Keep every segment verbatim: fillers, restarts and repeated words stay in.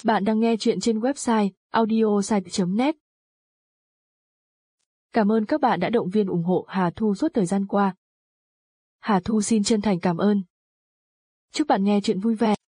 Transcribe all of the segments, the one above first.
Bạn đang nghe chuyện trên website audiosite chấm net. Cảm ơn các bạn đã động viên ủng hộ Hà Thu suốt thời gian qua. Hà Thu xin chân thành cảm ơn. Chúc bạn nghe chuyện vui vẻ.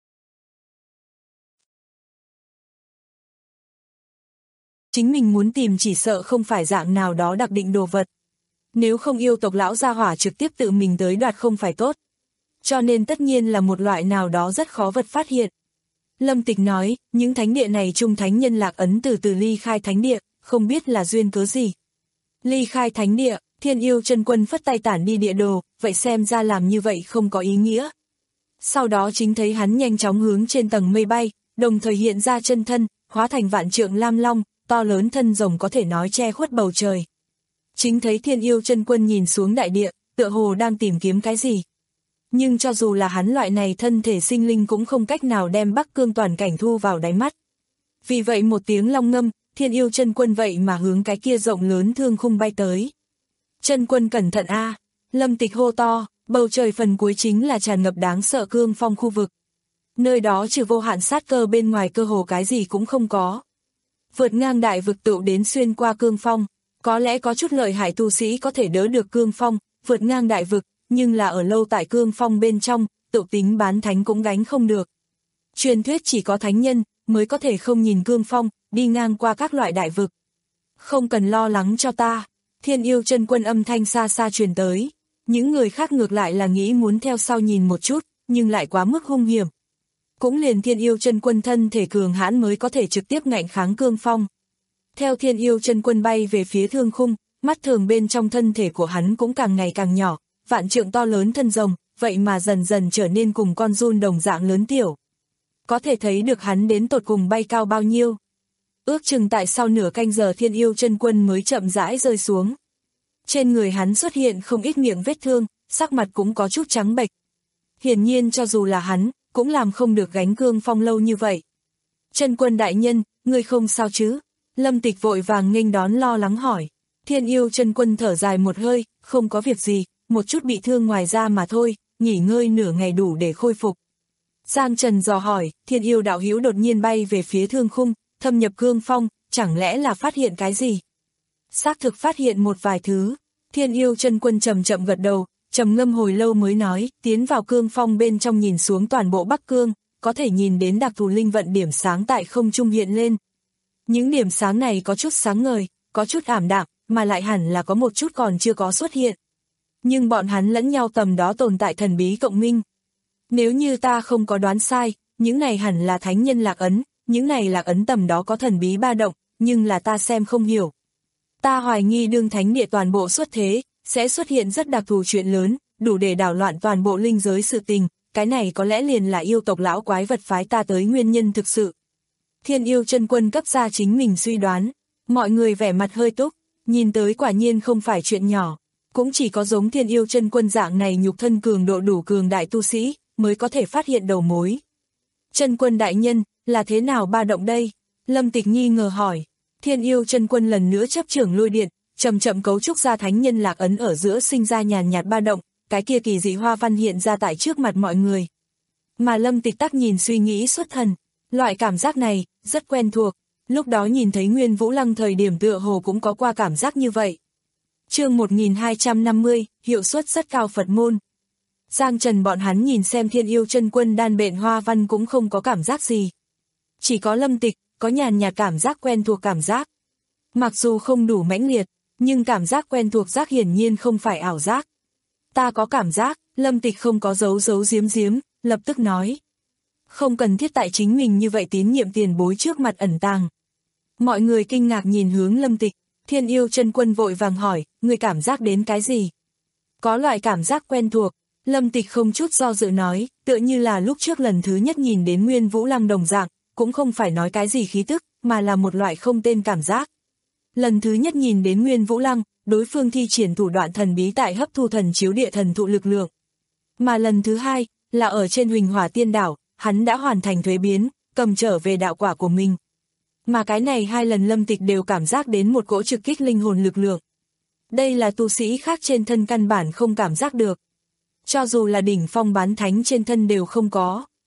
Chính mình muốn tìm chỉ sợ không phải dạng nào đó đặc định đồ vật. Nếu không yêu tộc lão gia hỏa trực tiếp tự mình tới đoạt không phải tốt. Cho nên tất nhiên là một loại nào đó rất khó vật phát hiện. Lâm Tịch nói, những thánh địa này trung thánh nhân lạc ấn từ từ ly khai thánh địa, không biết là duyên cớ gì. Ly khai thánh địa, Thiên Yêu chân quân phất tay tản đi địa đồ, vậy xem ra làm như vậy không có ý nghĩa. Sau đó chính thấy hắn nhanh chóng hướng trên tầng mây bay, đồng thời hiện ra chân thân, hóa thành vạn trượng lam long, to lớn thân rồng có thể nói che khuất bầu trời. Chính thấy Thiên Yêu chân quân nhìn xuống đại địa, tựa hồ đang tìm kiếm cái gì. Nhưng cho dù là hắn loại này thân thể sinh linh cũng không cách nào đem Bắc Cương toàn cảnh thu vào đáy mắt. Vì vậy một tiếng long ngâm, Thiên Yêu chân quân vậy mà hướng cái kia rộng lớn thương khung bay tới. Chân quân cẩn thận a, Lâm Tịch hô to, bầu trời phần cuối chính là tràn ngập đáng sợ cương phong khu vực. Nơi đó trừ vô hạn sát cơ bên ngoài cơ hồ cái gì cũng không có. Vượt ngang đại vực tựu đến xuyên qua cương phong, có lẽ có chút lợi hại tu sĩ có thể đỡ được cương phong, vượt ngang đại vực, nhưng là ở lâu tại cương phong bên trong, tự tính bán thánh cũng gánh không được. Truyền thuyết chỉ có thánh nhân mới có thể không nhìn cương phong, đi ngang qua các loại đại vực. Không cần lo lắng cho ta, Thiên Yêu chân quân âm thanh xa xa truyền tới. Những người khác ngược lại là nghĩ muốn theo sau nhìn một chút, nhưng lại quá mức hung hiểm. Cũng liền Thiên Yêu chân quân thân thể cường hãn mới có thể trực tiếp ngạnh kháng cương phong. Theo Thiên Yêu chân quân bay về phía thương khung, mắt thường bên trong thân thể của hắn cũng càng ngày càng nhỏ, vạn trượng to lớn thân rồng, vậy mà dần dần trở nên cùng con giun đồng dạng lớn tiểu. Có thể thấy được hắn đến tột cùng bay cao bao nhiêu. Ước chừng tại sau nửa canh giờ Thiên Yêu chân quân mới chậm rãi rơi xuống. Trên người hắn xuất hiện không ít miệng vết thương, sắc mặt cũng có chút trắng bệch. Hiển nhiên cho dù là hắn, cũng làm không được gánh cương phong lâu như vậy. Chân quân đại nhân, ngươi không sao chứ? Lâm Tịch vội vàng nghênh đón lo lắng hỏi. Thiên Yêu chân quân thở dài một hơi, không có việc gì, một chút bị thương ngoài ra mà thôi, nghỉ ngơi nửa ngày đủ để khôi phục. Giang Trần dò hỏi, Thiên Yêu đạo hữu đột nhiên bay về phía thương khung, thâm nhập cương phong, chẳng lẽ là phát hiện cái gì? Xác thực phát hiện một vài thứ. Thiên Yêu chân quân chậm chậm gật đầu, trầm ngâm hồi lâu mới nói, tiến vào cương phong bên trong nhìn xuống toàn bộ Bắc Cương, có thể nhìn đến đặc thù linh vận điểm sáng tại không trung hiện lên. Những điểm sáng này có chút sáng ngời, có chút ảm đạm, mà lại hẳn là có một chút còn chưa có xuất hiện. Nhưng bọn hắn lẫn nhau tầm đó tồn tại thần bí cộng minh. Nếu như ta không có đoán sai, những này hẳn là thánh nhân lạc ấn, những này lạc ấn tầm đó có thần bí ba động, nhưng là ta xem không hiểu. Ta hoài nghi đương thánh địa toàn bộ xuất thế, sẽ xuất hiện rất đặc thù chuyện lớn, đủ để đảo loạn toàn bộ linh giới sự tình, cái này có lẽ liền là yêu tộc lão quái vật phái ta tới nguyên nhân thực sự. Thiên Yêu chân quân cấp ra chính mình suy đoán, mọi người vẻ mặt hơi túc, nhìn tới quả nhiên không phải chuyện nhỏ, cũng chỉ có giống Thiên Yêu chân quân dạng này nhục thân cường độ đủ cường đại tu sĩ, mới có thể phát hiện đầu mối. Chân quân đại nhân, là thế nào ba động đây? Lâm Tịch nghi ngờ hỏi. Thiên Yêu chân quân lần nữa chấp trưởng lôi điện, chậm chậm cấu trúc ra thánh nhân lạc ấn ở giữa sinh ra nhàn nhạt ba động, cái kia kỳ dị hoa văn hiện ra tại trước mặt mọi người. Mà Lâm Tịch tắc nhìn suy nghĩ xuất thần, loại cảm giác này, rất quen thuộc, lúc đó nhìn thấy Nguyên Vũ Lăng thời điểm tựa hồ cũng có qua cảm giác như vậy. Chương một nghìn hai trăm năm mươi, hiệu suất rất cao Phật môn. Giang Trần bọn hắn nhìn xem Thiên Yêu chân quân đan bện hoa văn cũng không có cảm giác gì. Chỉ có Lâm Tịch, có nhàn nhạt cảm giác quen thuộc cảm giác. Mặc dù không đủ mãnh liệt, nhưng cảm giác quen thuộc giác hiển nhiên không phải ảo giác. Ta có cảm giác, Lâm Tịch không có giấu giấu giếm giếm, lập tức nói. Không cần thiết tại chính mình như vậy tín nhiệm tiền bối trước mặt ẩn tàng. Mọi người kinh ngạc nhìn hướng Lâm Tịch, Thiên Yêu chân quân vội vàng hỏi, người cảm giác đến cái gì? Có loại cảm giác quen thuộc, Lâm Tịch không chút do dự nói, tựa như là lúc trước lần thứ nhất nhìn đến Nguyên Vũ Lăng đồng dạng, cũng không phải nói cái gì khí tức, mà là một loại không tên cảm giác. Lần thứ nhất nhìn đến Nguyên Vũ Lăng, đối phương thi triển thủ đoạn thần bí tại hấp thu thần chiếu địa thần thụ lực lượng. Mà lần thứ hai, là ở trên Huỳnh Hỏa Tiên Đảo, hắn đã hoàn thành thuế biến, cầm trở về đạo quả của mình. Mà cái này hai lần Lâm Tịch đều cảm giác đến một cỗ trực kích linh hồn lực lượng. Đây là tu sĩ khác trên thân căn bản không cảm giác được. Cho dù là đỉnh phong bán thánh trên thân đều không có.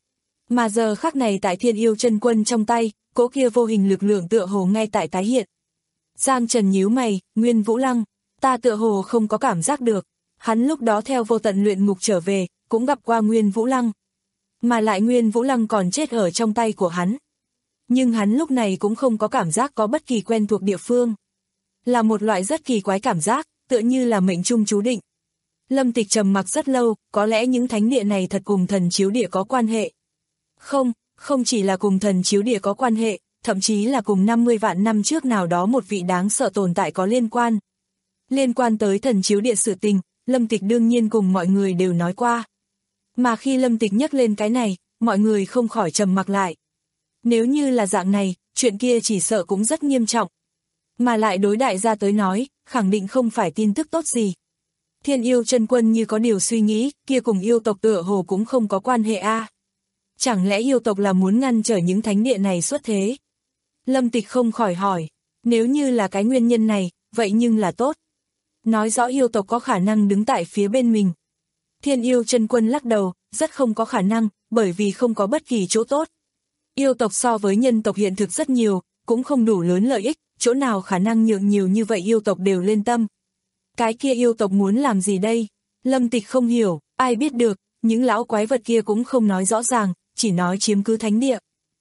Mà giờ khắc này tại Thiên Yêu Chân Quân trong tay, cỗ kia vô hình lực lượng tựa hồ ngay tại tái hiện. Giang Trần nhíu mày, Nguyên Vũ Lăng, ta tựa hồ không có cảm giác được. Hắn lúc đó theo vô tận luyện ngục trở về, cũng gặp qua Nguyên Vũ Lăng. Mà lại Nguyên Vũ Lăng còn chết ở trong tay của hắn. Nhưng hắn lúc này cũng không có cảm giác có bất kỳ quen thuộc địa phương. Là một loại rất kỳ quái cảm giác, tựa như là mệnh trung chú định. Lâm Tịch trầm mặc rất lâu, có lẽ những thánh địa này thật cùng thần chiếu địa có quan hệ. Không, không chỉ là cùng thần chiếu địa có quan hệ, thậm chí là cùng năm mươi vạn năm trước nào đó một vị đáng sợ tồn tại có liên quan. Liên quan tới thần chiếu địa sự tình, Lâm Tịch đương nhiên cùng mọi người đều nói qua. Mà khi Lâm Tịch nhắc lên cái này, mọi người không khỏi trầm mặc lại. Nếu như là dạng này, chuyện kia chỉ sợ cũng rất nghiêm trọng. Mà lại đối đại gia tới nói, khẳng định không phải tin tức tốt gì. Thiên Yêu Chân Quân như có điều suy nghĩ, kia cùng yêu tộc tựa hồ cũng không có quan hệ a. À. Chẳng lẽ yêu tộc là muốn ngăn trở những thánh địa này xuất thế? Lâm Tịch không khỏi hỏi, nếu như là cái nguyên nhân này, vậy nhưng là tốt. Nói rõ yêu tộc có khả năng đứng tại phía bên mình. Thiên Yêu Chân Quân lắc đầu, rất không có khả năng, bởi vì không có bất kỳ chỗ tốt. Yêu tộc so với nhân tộc hiện thực rất nhiều, cũng không đủ lớn lợi ích, chỗ nào khả năng nhượng nhiều như vậy yêu tộc đều lên tâm. Cái kia yêu tộc muốn làm gì đây? Lâm Tịch không hiểu, ai biết được, những lão quái vật kia cũng không nói rõ ràng, chỉ nói chiếm cứ thánh địa.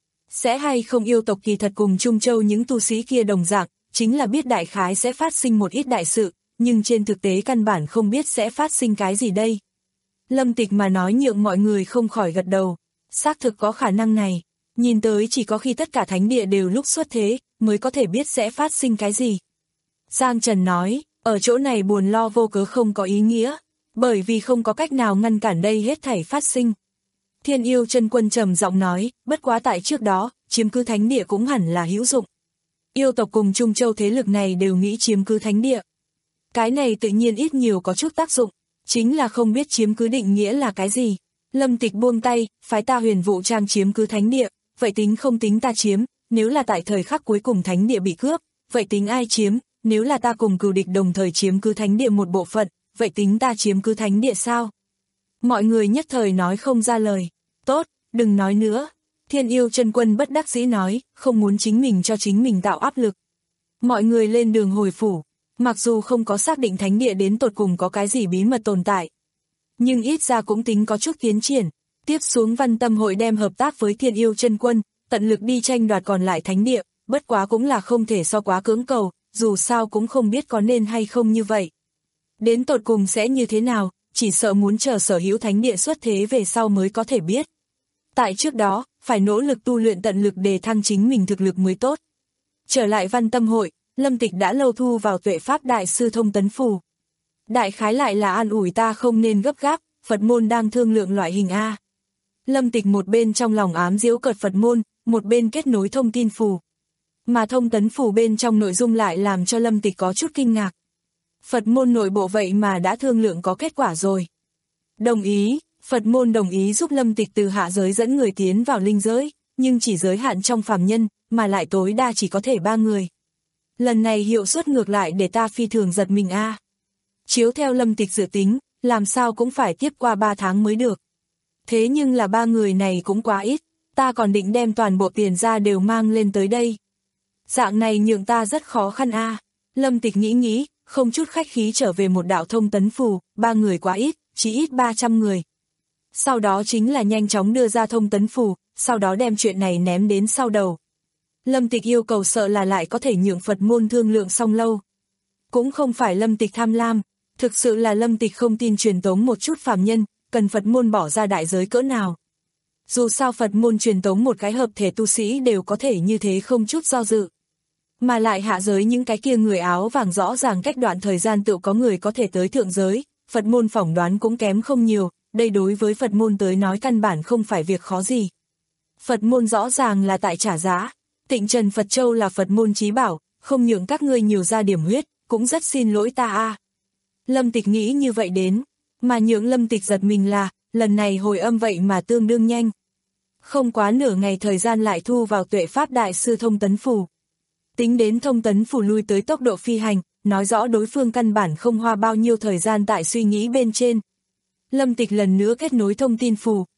Sẽ hay không yêu tộc kỳ thật cùng Trung Châu những tu sĩ kia đồng dạng, chính là biết đại khái sẽ phát sinh một ít đại sự, nhưng trên thực tế căn bản không biết sẽ phát sinh cái gì đây. Lâm Tịch mà nói nhượng mọi người không khỏi gật đầu, xác thực có khả năng này, nhìn tới chỉ có khi tất cả thánh địa đều lúc xuất thế, mới có thể biết sẽ phát sinh cái gì. Giang Trần nói, ở chỗ này buồn lo vô cớ không có ý nghĩa, bởi vì không có cách nào ngăn cản đây hết thảy phát sinh. Thiên Yêu Chân Quân trầm giọng nói, bất quá tại trước đó, chiếm cứ thánh địa cũng hẳn là hữu dụng. Yêu tộc cùng Trung Châu thế lực này đều nghĩ chiếm cứ thánh địa. Cái này tự nhiên ít nhiều có chút tác dụng, chính là không biết chiếm cứ định nghĩa là cái gì. Lâm Tịch buông tay, phái ta Huyền Vũ Trang chiếm cứ thánh địa, vậy tính không tính ta chiếm, nếu là tại thời khắc cuối cùng thánh địa bị cướp, vậy tính ai chiếm, nếu là ta cùng cừu địch đồng thời chiếm cứ thánh địa một bộ phận, vậy tính ta chiếm cứ thánh địa sao? Mọi người nhất thời nói không ra lời. Tốt, đừng nói nữa. Thiên Yêu Chân Quân bất đắc dĩ nói, không muốn chính mình cho chính mình tạo áp lực. Mọi người lên đường hồi phủ, mặc dù không có xác định thánh địa đến tột cùng có cái gì bí mật tồn tại, nhưng ít ra cũng tính có chút tiến triển. Tiếp xuống Văn Tâm hội đem hợp tác với Thiên Yêu Chân Quân, tận lực đi tranh đoạt còn lại thánh địa, bất quá cũng là không thể so quá cưỡng cầu, dù sao cũng không biết có nên hay không như vậy. Đến tột cùng sẽ như thế nào, chỉ sợ muốn chờ sở hữu thánh địa xuất thế về sau mới có thể biết. Tại trước đó, phải nỗ lực tu luyện tận lực để thăng chính mình thực lực mới tốt. Trở lại Văn Tâm hội, Lâm Tịch đã lâu thu vào Tuệ Pháp Đại Sư Thông Tấn Phù. Đại khái lại là an ủi ta không nên gấp gáp, Phật môn đang thương lượng loại hình A. Lâm Tịch một bên trong lòng ám giễu cợt Phật môn, một bên kết nối thông tin phù. Mà Thông Tấn Phù bên trong nội dung lại làm cho Lâm Tịch có chút kinh ngạc. Phật môn nội bộ vậy mà đã thương lượng có kết quả rồi. Đồng ý, Phật môn đồng ý giúp Lâm Tịch từ hạ giới dẫn người tiến vào linh giới, nhưng chỉ giới hạn trong phàm nhân, mà lại tối đa chỉ có thể ba người. Lần này hiệu suất ngược lại để ta phi thường giật mình a. À. Chiếu theo Lâm Tịch dự tính, làm sao cũng phải tiếp qua ba tháng mới được. Thế nhưng là ba người này cũng quá ít, ta còn định đem toàn bộ tiền ra đều mang lên tới đây. Dạng này nhượng ta rất khó khăn a. À. Lâm Tịch nghĩ nghĩ, không chút khách khí trở về một đạo thông tấn phù, ba người quá ít, chỉ ít ba trăm người. Sau đó chính là nhanh chóng đưa ra thông tấn phù, sau đó đem chuyện này ném đến sau đầu. Lâm Tịch yêu cầu sợ là lại có thể nhượng Phật môn thương lượng xong lâu. Cũng không phải Lâm Tịch tham lam, thực sự là Lâm Tịch không tin truyền tống một chút phàm nhân, cần Phật môn bỏ ra đại giới cỡ nào. Dù sao Phật môn truyền tống một cái hợp thể tu sĩ đều có thể như thế không chút do dự. Mà lại hạ giới những cái kia người áo vàng rõ ràng cách đoạn thời gian tự có người có thể tới thượng giới, Phật môn phỏng đoán cũng kém không nhiều, đây đối với Phật môn tới nói căn bản không phải việc khó gì. Phật môn rõ ràng là tại trả giá, Tịnh Trần Phật Châu là Phật môn chí bảo, không nhượng các ngươi nhiều ra điểm huyết, cũng rất xin lỗi ta a. À. Lâm Tịch nghĩ như vậy đến, mà nhượng Lâm Tịch giật mình là, lần này hồi âm vậy mà tương đương nhanh. Không quá nửa ngày thời gian lại thu vào Tuệ Pháp Đại Sư Thông Tấn Phù. Tính đến thông tấn phù lui tới tốc độ phi hành, nói rõ đối phương căn bản không hoa bao nhiêu thời gian tại suy nghĩ bên trên. Lâm Tịch lần nữa kết nối thông tin phù,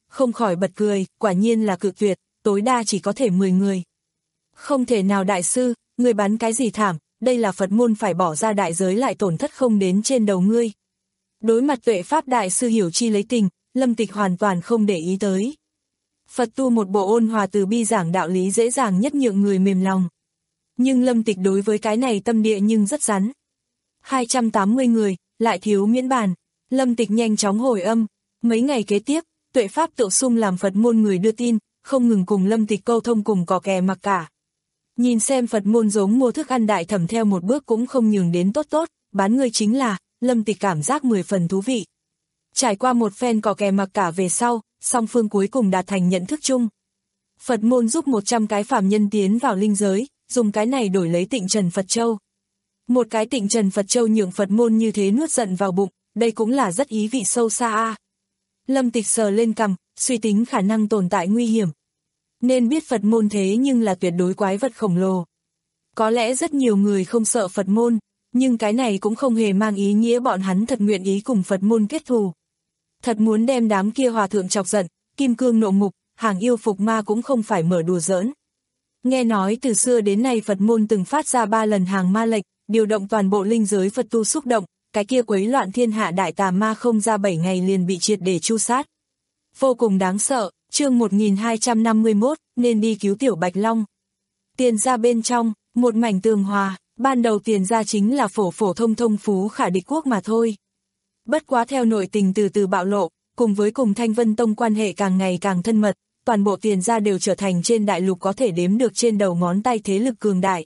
không khỏi bật cười, quả nhiên là cự tuyệt, tối đa chỉ có thể mười người. Không thể nào đại sư, người bắn cái gì thảm, đây là Phật môn phải bỏ ra đại giới lại tổn thất không đến trên đầu ngươi. Đối mặt tuệ pháp đại sư hiểu chi lấy tình, Lâm Tịch hoàn toàn không để ý tới. Phật tu một bộ ôn hòa từ bi giảng đạo lý dễ dàng nhất nhượng người mềm lòng. Nhưng Lâm Tịch đối với cái này tâm địa nhưng rất rắn. hai trăm tám mươi người, lại thiếu miễn bàn. Lâm Tịch nhanh chóng hồi âm. Mấy ngày kế tiếp, tuệ pháp tự sung làm Phật môn người đưa tin, không ngừng cùng Lâm Tịch câu thông cùng cò kè mặc cả. Nhìn xem Phật môn giống mua thức ăn đại thẩm theo một bước cũng không nhường đến tốt tốt, bán người chính là, Lâm Tịch cảm giác mười phần thú vị. Trải qua một phen cò kè mặc cả về sau, song phương cuối cùng đạt thành nhận thức chung. Phật môn giúp một trăm cái phàm nhân tiến vào linh giới, dùng cái này đổi lấy Tịnh Trần Phật Châu. Một cái Tịnh Trần Phật Châu nhượng Phật môn như thế nuốt giận vào bụng, đây cũng là rất ý vị sâu xa a. Lâm Tịch sờ lên cằm, suy tính khả năng tồn tại nguy hiểm. Nên biết Phật môn thế nhưng là tuyệt đối quái vật khổng lồ. Có lẽ rất nhiều người không sợ Phật môn, nhưng cái này cũng không hề mang ý nghĩa bọn hắn thật nguyện ý cùng Phật môn kết thù. Thật muốn đem đám kia hòa thượng chọc giận, kim cương nộ mục, hàng yêu phục ma cũng không phải mở đùa giỡn. Nghe nói từ xưa đến nay Phật môn từng phát ra ba lần hàng ma lệnh, điều động toàn bộ linh giới Phật tu xúc động, cái kia quấy loạn thiên hạ đại tà ma không ra bảy ngày liền bị triệt để tru sát. Vô cùng đáng sợ, chương một nghìn hai trăm năm mươi mốt, nên đi cứu tiểu Bạch Long. Tiền gia bên trong, một mảnh tường hòa, ban đầu tiền gia chính là phổ phổ thông thông phú khả địch quốc mà thôi. Bất quá theo nội tình từ từ bạo lộ, cùng với cùng Thanh Vân Tông quan hệ càng ngày càng thân mật, toàn bộ tiền gia đều trở thành trên đại lục có thể đếm được trên đầu ngón tay thế lực cường đại.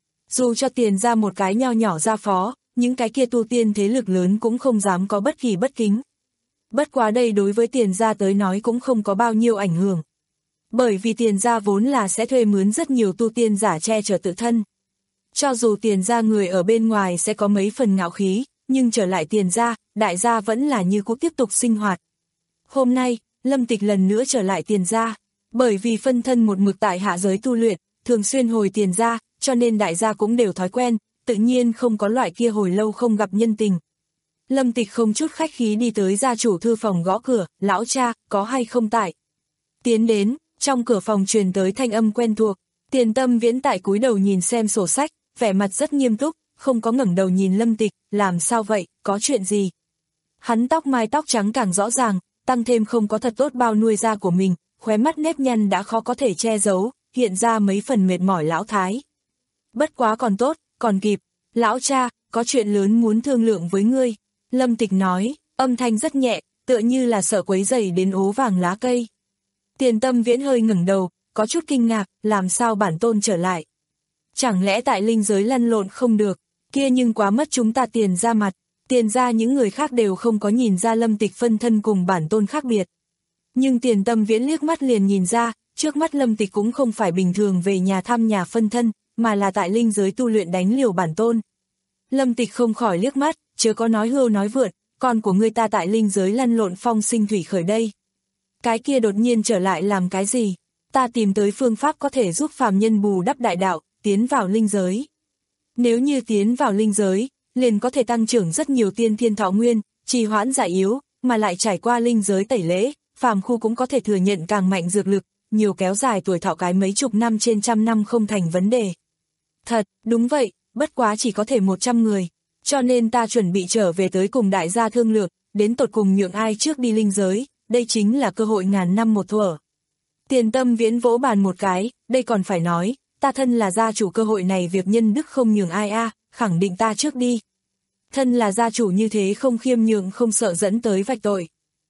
Dù cho tiền gia một cái nho nhỏ gia phó, những cái kia tu tiên thế lực lớn cũng không dám có bất kỳ bất kính. Bất quá đây đối với tiền gia tới nói cũng không có bao nhiêu ảnh hưởng. Bởi vì tiền gia vốn là sẽ thuê mướn rất nhiều tu tiên giả che chở tự thân. Cho dù tiền gia người ở bên ngoài sẽ có mấy phần ngạo khí, nhưng trở lại tiền gia, đại gia vẫn là như cũ tiếp tục sinh hoạt. Hôm nay, Lâm Tịch lần nữa trở lại tiền gia, bởi vì phân thân một mực tại hạ giới tu luyện, thường xuyên hồi tiền gia, cho nên đại gia cũng đều thói quen, tự nhiên không có loại kia hồi lâu không gặp nhân tình. Lâm Tịch không chút khách khí đi tới gia chủ thư phòng gõ cửa, lão cha, có hay không tại? Tiến đến, trong cửa phòng truyền tới thanh âm quen thuộc, Tiền Tâm Viễn tại cúi đầu nhìn xem sổ sách, vẻ mặt rất nghiêm túc, không có ngẩng đầu nhìn Lâm Tịch, làm sao vậy, có chuyện gì? Hắn tóc mai tóc trắng càng rõ ràng, tăng thêm không có thật tốt bao nuôi da của mình, khóe mắt nếp nhăn đã khó có thể che giấu, hiện ra mấy phần mệt mỏi lão thái. Bất quá còn tốt, còn kịp, lão cha, có chuyện lớn muốn thương lượng với ngươi. Lâm Tịch nói, âm thanh rất nhẹ, tựa như là sợ quấy rầy đến ố vàng lá cây. Tiền Tâm Viễn hơi ngẩng đầu, có chút kinh ngạc, làm sao bản tôn trở lại? Chẳng lẽ tại linh giới lăn lộn không được, kia nhưng quá mất chúng ta tiền ra mặt, tiền ra những người khác đều không có nhìn ra Lâm Tịch phân thân cùng bản tôn khác biệt. Nhưng Tiền Tâm Viễn liếc mắt liền nhìn ra, trước mắt Lâm Tịch cũng không phải bình thường về nhà thăm nhà phân thân, mà là tại linh giới tu luyện đánh liều bản tôn. Lâm Tịch không khỏi liếc mắt, chớ có nói hưu nói vượt, con của ngươi ta tại linh giới lăn lộn phong sinh thủy khởi đây. Cái kia đột nhiên trở lại làm cái gì? Ta tìm tới phương pháp có thể giúp phàm nhân bù đắp đại đạo, tiến vào linh giới. Nếu như tiến vào linh giới, liền có thể tăng trưởng rất nhiều tiên thiên thọ nguyên, trì hoãn giải yếu, mà lại trải qua linh giới tẩy lễ, phàm khu cũng có thể thừa nhận càng mạnh dược lực, nhiều kéo dài tuổi thọ cái mấy chục năm trên trăm năm không thành vấn đề. Thật, đúng vậy, bất quá chỉ có thể một trăm người, cho nên ta chuẩn bị trở về tới cùng đại gia thương lượng, đến tột cùng nhượng ai trước đi linh giới, đây chính là cơ hội ngàn năm một thuở. Tiền Tâm Viễn vỗ bàn một cái, đây còn phải nói, ta thân là gia chủ cơ hội này việc nhân đức không nhường ai a, khẳng định ta trước đi. Thân là gia chủ như thế không khiêm nhường không sợ dẫn tới vạch tội.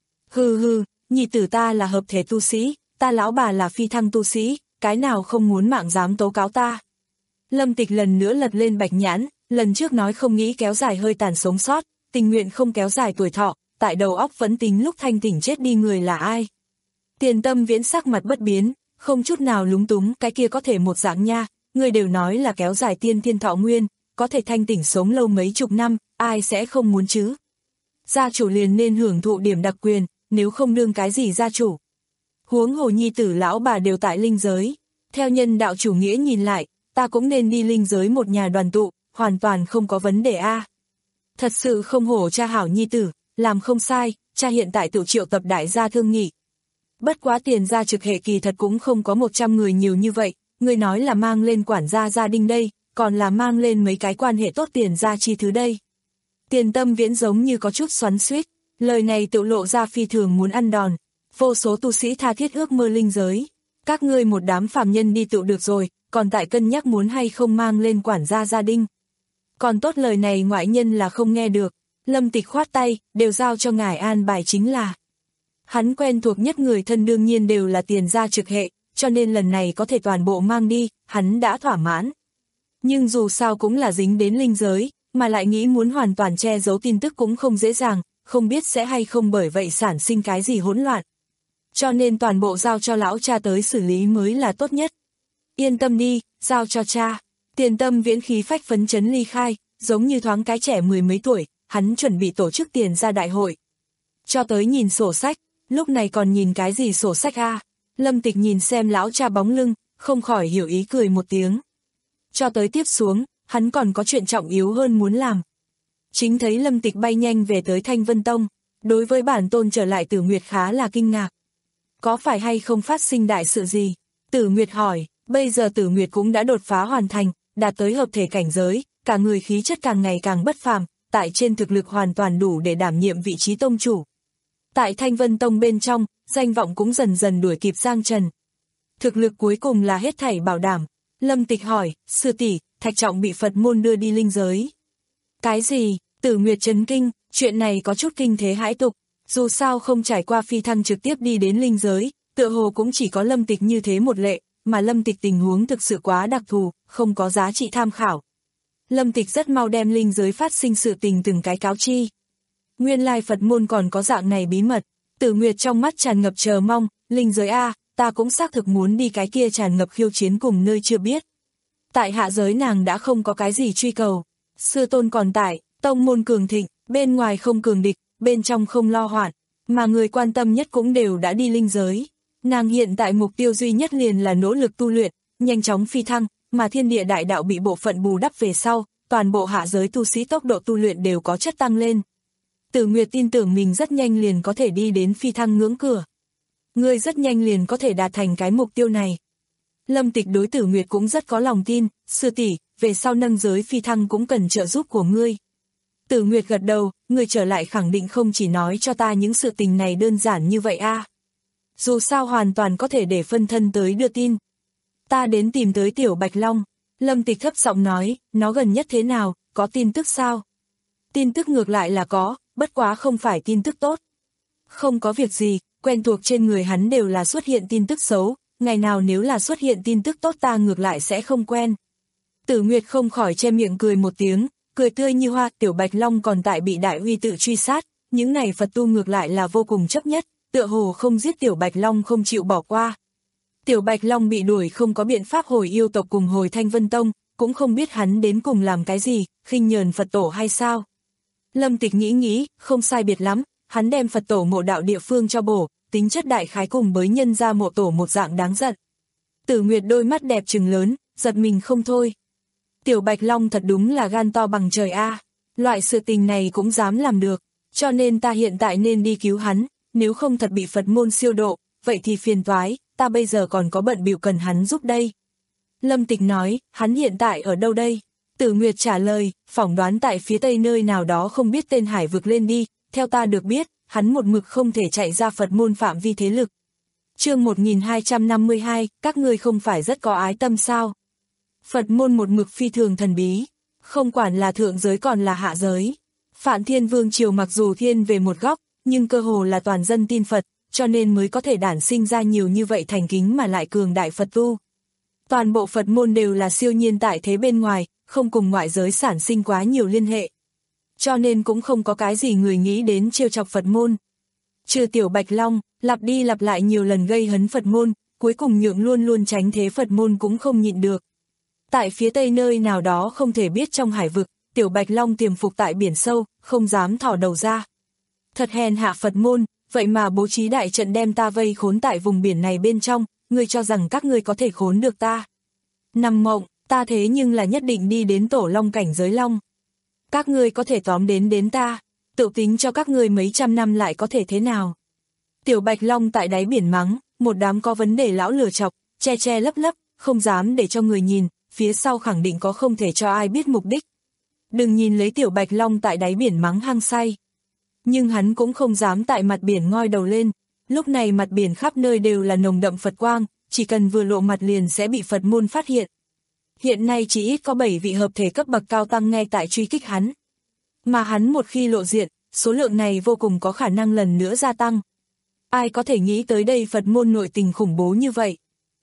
Hừ hừ, nhị tử ta là hợp thể tu sĩ, ta lão bà là phi thăng tu sĩ, cái nào không muốn mạng dám tố cáo ta. Lâm Tịch lần nữa lật lên bạch nhãn, lần trước nói không nghĩ kéo dài hơi tàn sống sót, tình nguyện không kéo dài tuổi thọ, tại đầu óc vẫn tính lúc thanh tỉnh chết đi người là ai. Tiền Tâm Viễn sắc mặt bất biến, không chút nào lúng túng, cái kia có thể một dạng nha, người đều nói là kéo dài tiên thiên thọ nguyên, có thể thanh tỉnh sống lâu mấy chục năm, ai sẽ không muốn chứ. Gia chủ liền nên hưởng thụ điểm đặc quyền, nếu không đương cái gì gia chủ. Huống hồ nhi tử lão bà đều tại linh giới, theo nhân đạo chủ nghĩa nhìn lại, ta cũng nên đi linh giới một nhà đoàn tụ, hoàn toàn không có vấn đề a. Thật sự không hổ cha hảo nhi tử, làm không sai, cha hiện tại tự triệu tập đại gia thương nghị. Bất quá tiền gia trực hệ kỳ thật cũng không có một trăm người nhiều như vậy, người nói là mang lên quản gia gia đình đây, còn là mang lên mấy cái quan hệ tốt tiền gia chi thứ đây. Tiền Tâm Viễn giống như có chút xoắn xuýt, lời này tự lộ ra phi thường muốn ăn đòn. Vô số tu sĩ tha thiết ước mơ linh giới. Các ngươi một đám phàm nhân đi tựu được rồi, còn tại cân nhắc muốn hay không mang lên quản gia gia đình. Còn tốt lời này ngoại nhân là không nghe được. Lâm Tịch khoát tay, đều giao cho ngài an bài chính là. Hắn quen thuộc nhất người thân đương nhiên đều là tiền gia trực hệ, cho nên lần này có thể toàn bộ mang đi, hắn đã thỏa mãn. Nhưng dù sao cũng là dính đến linh giới, mà lại nghĩ muốn hoàn toàn che giấu tin tức cũng không dễ dàng, không biết sẽ hay không bởi vậy sản sinh cái gì hỗn loạn. Cho nên toàn bộ giao cho lão cha tới xử lý mới là tốt nhất. Yên tâm đi, giao cho cha. Tiền Tâm Viễn khí phách phấn chấn ly khai, giống như thoáng cái trẻ mười mấy tuổi, hắn chuẩn bị tổ chức tiền gia đại hội. Cho tới nhìn sổ sách, lúc này còn nhìn cái gì sổ sách a? Lâm Tịch nhìn xem lão cha bóng lưng, không khỏi hiểu ý cười một tiếng. Cho tới tiếp xuống, hắn còn có chuyện trọng yếu hơn muốn làm. Chính thấy Lâm Tịch bay nhanh về tới Thanh Vân Tông, đối với bản tôn trở lại Tử Nguyệt khá là kinh ngạc. Có phải hay không phát sinh đại sự gì? Tử Nguyệt hỏi, bây giờ Tử Nguyệt cũng đã đột phá hoàn thành, đạt tới hợp thể cảnh giới, cả người khí chất càng ngày càng bất phàm, tại trên thực lực hoàn toàn đủ để đảm nhiệm vị trí tông chủ. Tại Thanh Vân Tông bên trong, danh vọng cũng dần dần đuổi kịp Giang Trần. Thực lực cuối cùng là hết thảy bảo đảm. Lâm Tịch hỏi, sư tỷ, Thạch Trọng bị Phật môn đưa đi linh giới. Cái gì? Tử Nguyệt chấn kinh, chuyện này có chút kinh thế hãi tục, dù sao không trải qua phi thăng trực tiếp đi đến linh giới, tựa hồ cũng chỉ có Lâm Tịch như thế một lệ, mà Lâm Tịch tình huống thực sự quá đặc thù, không có giá trị tham khảo. Lâm Tịch rất mau đem linh giới phát sinh sự tình từng cái cáo chi. Nguyên lai Phật môn còn có dạng này bí mật. Tử Nguyệt trong mắt tràn ngập chờ mong, linh giới a, ta cũng xác thực muốn đi cái kia tràn ngập khiêu chiến cùng nơi chưa biết. Tại hạ giới nàng đã không có cái gì truy cầu. Sư tôn còn tại, tông môn cường thịnh, bên ngoài không cường địch, bên trong không lo hoạn, mà người quan tâm nhất cũng đều đã đi linh giới. Nàng hiện tại mục tiêu duy nhất liền là nỗ lực tu luyện, nhanh chóng phi thăng, mà thiên địa đại đạo bị bộ phận bù đắp về sau, toàn bộ hạ giới tu sĩ tốc độ tu luyện đều có chất tăng lên. Tử Nguyệt tin tưởng mình rất nhanh liền có thể đi đến phi thăng ngưỡng cửa. Ngươi rất nhanh liền có thể đạt thành cái mục tiêu này. Lâm Tịch đối Tử Nguyệt cũng rất có lòng tin, sư tỷ, về sau nâng giới phi thăng cũng cần trợ giúp của ngươi. Tử Nguyệt gật đầu, ngươi trở lại khẳng định không chỉ nói cho ta những sự tình này đơn giản như vậy a. Dù sao hoàn toàn có thể để phân thân tới đưa tin. Ta đến tìm tới Tiểu Bạch Long. Lâm Tịch thấp giọng nói, nó gần nhất thế nào, có tin tức sao? Tin tức ngược lại là có, bất quá không phải tin tức tốt. Không có việc gì, quen thuộc trên người hắn đều là xuất hiện tin tức xấu, ngày nào nếu là xuất hiện tin tức tốt ta ngược lại sẽ không quen. Tử Nguyệt không khỏi che miệng cười một tiếng, cười tươi như hoa. Tiểu Bạch Long còn tại bị Đại Uy tự truy sát, những này Phật tu ngược lại là vô cùng chấp nhất, tựa hồ không giết Tiểu Bạch Long không chịu bỏ qua. Tiểu Bạch Long bị đuổi không có biện pháp hồi yêu tộc cùng hồi Thanh Vân Tông, cũng không biết hắn đến cùng làm cái gì, khinh nhờn Phật tổ hay sao. Lâm Tịch nghĩ nghĩ, không sai biệt lắm, hắn đem Phật tổ mộ đạo địa phương cho bổ, tính chất đại khái cùng với nhân gia mộ tổ một dạng đáng giận. Tử Nguyệt đôi mắt đẹp trừng lớn, giật mình không thôi. Tiểu Bạch Long thật đúng là gan to bằng trời a, loại sự tình này cũng dám làm được, cho nên ta hiện tại nên đi cứu hắn, nếu không thật bị Phật môn siêu độ, vậy thì phiền toái, ta bây giờ còn có bận bịu cần hắn giúp đây. Lâm Tịch nói, hắn hiện tại ở đâu đây? Tử Nguyệt trả lời, phỏng đoán tại phía tây nơi nào đó không biết tên hải vực lên đi, theo ta được biết, hắn một mực không thể chạy ra Phật môn phạm vi thế lực. Chương một nghìn hai trăm năm mươi hai, các ngươi không phải rất có ái tâm sao? Phật môn một mực phi thường thần bí, không quản là thượng giới còn là hạ giới. Phạn Thiên Vương triều mặc dù thiên về một góc, nhưng cơ hồ là toàn dân tin Phật, cho nên mới có thể đản sinh ra nhiều như vậy thành kính mà lại cường đại Phật tu. Toàn bộ Phật môn đều là siêu nhiên tại thế bên ngoài, không cùng ngoại giới sản sinh quá nhiều liên hệ. Cho nên cũng không có cái gì người nghĩ đến trêu chọc Phật môn. Trừ Tiểu Bạch Long, lặp đi lặp lại nhiều lần gây hấn Phật môn, cuối cùng nhượng luôn luôn tránh thế Phật môn cũng không nhịn được. Tại phía tây nơi nào đó không thể biết trong hải vực, Tiểu Bạch Long tiềm phục tại biển sâu, không dám thò đầu ra. Thật hèn hạ Phật môn, vậy mà bố trí đại trận đem ta vây khốn tại vùng biển này bên trong, ngươi cho rằng các ngươi có thể khốn được ta. Nằm mộng, ta thế nhưng là nhất định đi đến tổ long cảnh giới long. Các ngươi có thể tóm đến đến ta, tự tính cho các ngươi mấy trăm năm lại có thể thế nào. Tiểu Bạch Long tại đáy biển mắng, một đám có vấn đề lão lừa chọc, che che lấp lấp, không dám để cho người nhìn, phía sau khẳng định có không thể cho ai biết mục đích. Đừng nhìn lấy Tiểu Bạch Long tại đáy biển mắng hăng say. Nhưng hắn cũng không dám tại mặt biển ngoi đầu lên, lúc này mặt biển khắp nơi đều là nồng đậm Phật quang, chỉ cần vừa lộ mặt liền sẽ bị Phật môn phát hiện. Hiện nay chỉ ít có bảy vị hợp thể cấp bậc cao tăng ngay tại truy kích hắn. Mà hắn một khi lộ diện, số lượng này vô cùng có khả năng lần nữa gia tăng. Ai có thể nghĩ tới đây Phật môn nội tình khủng bố như vậy.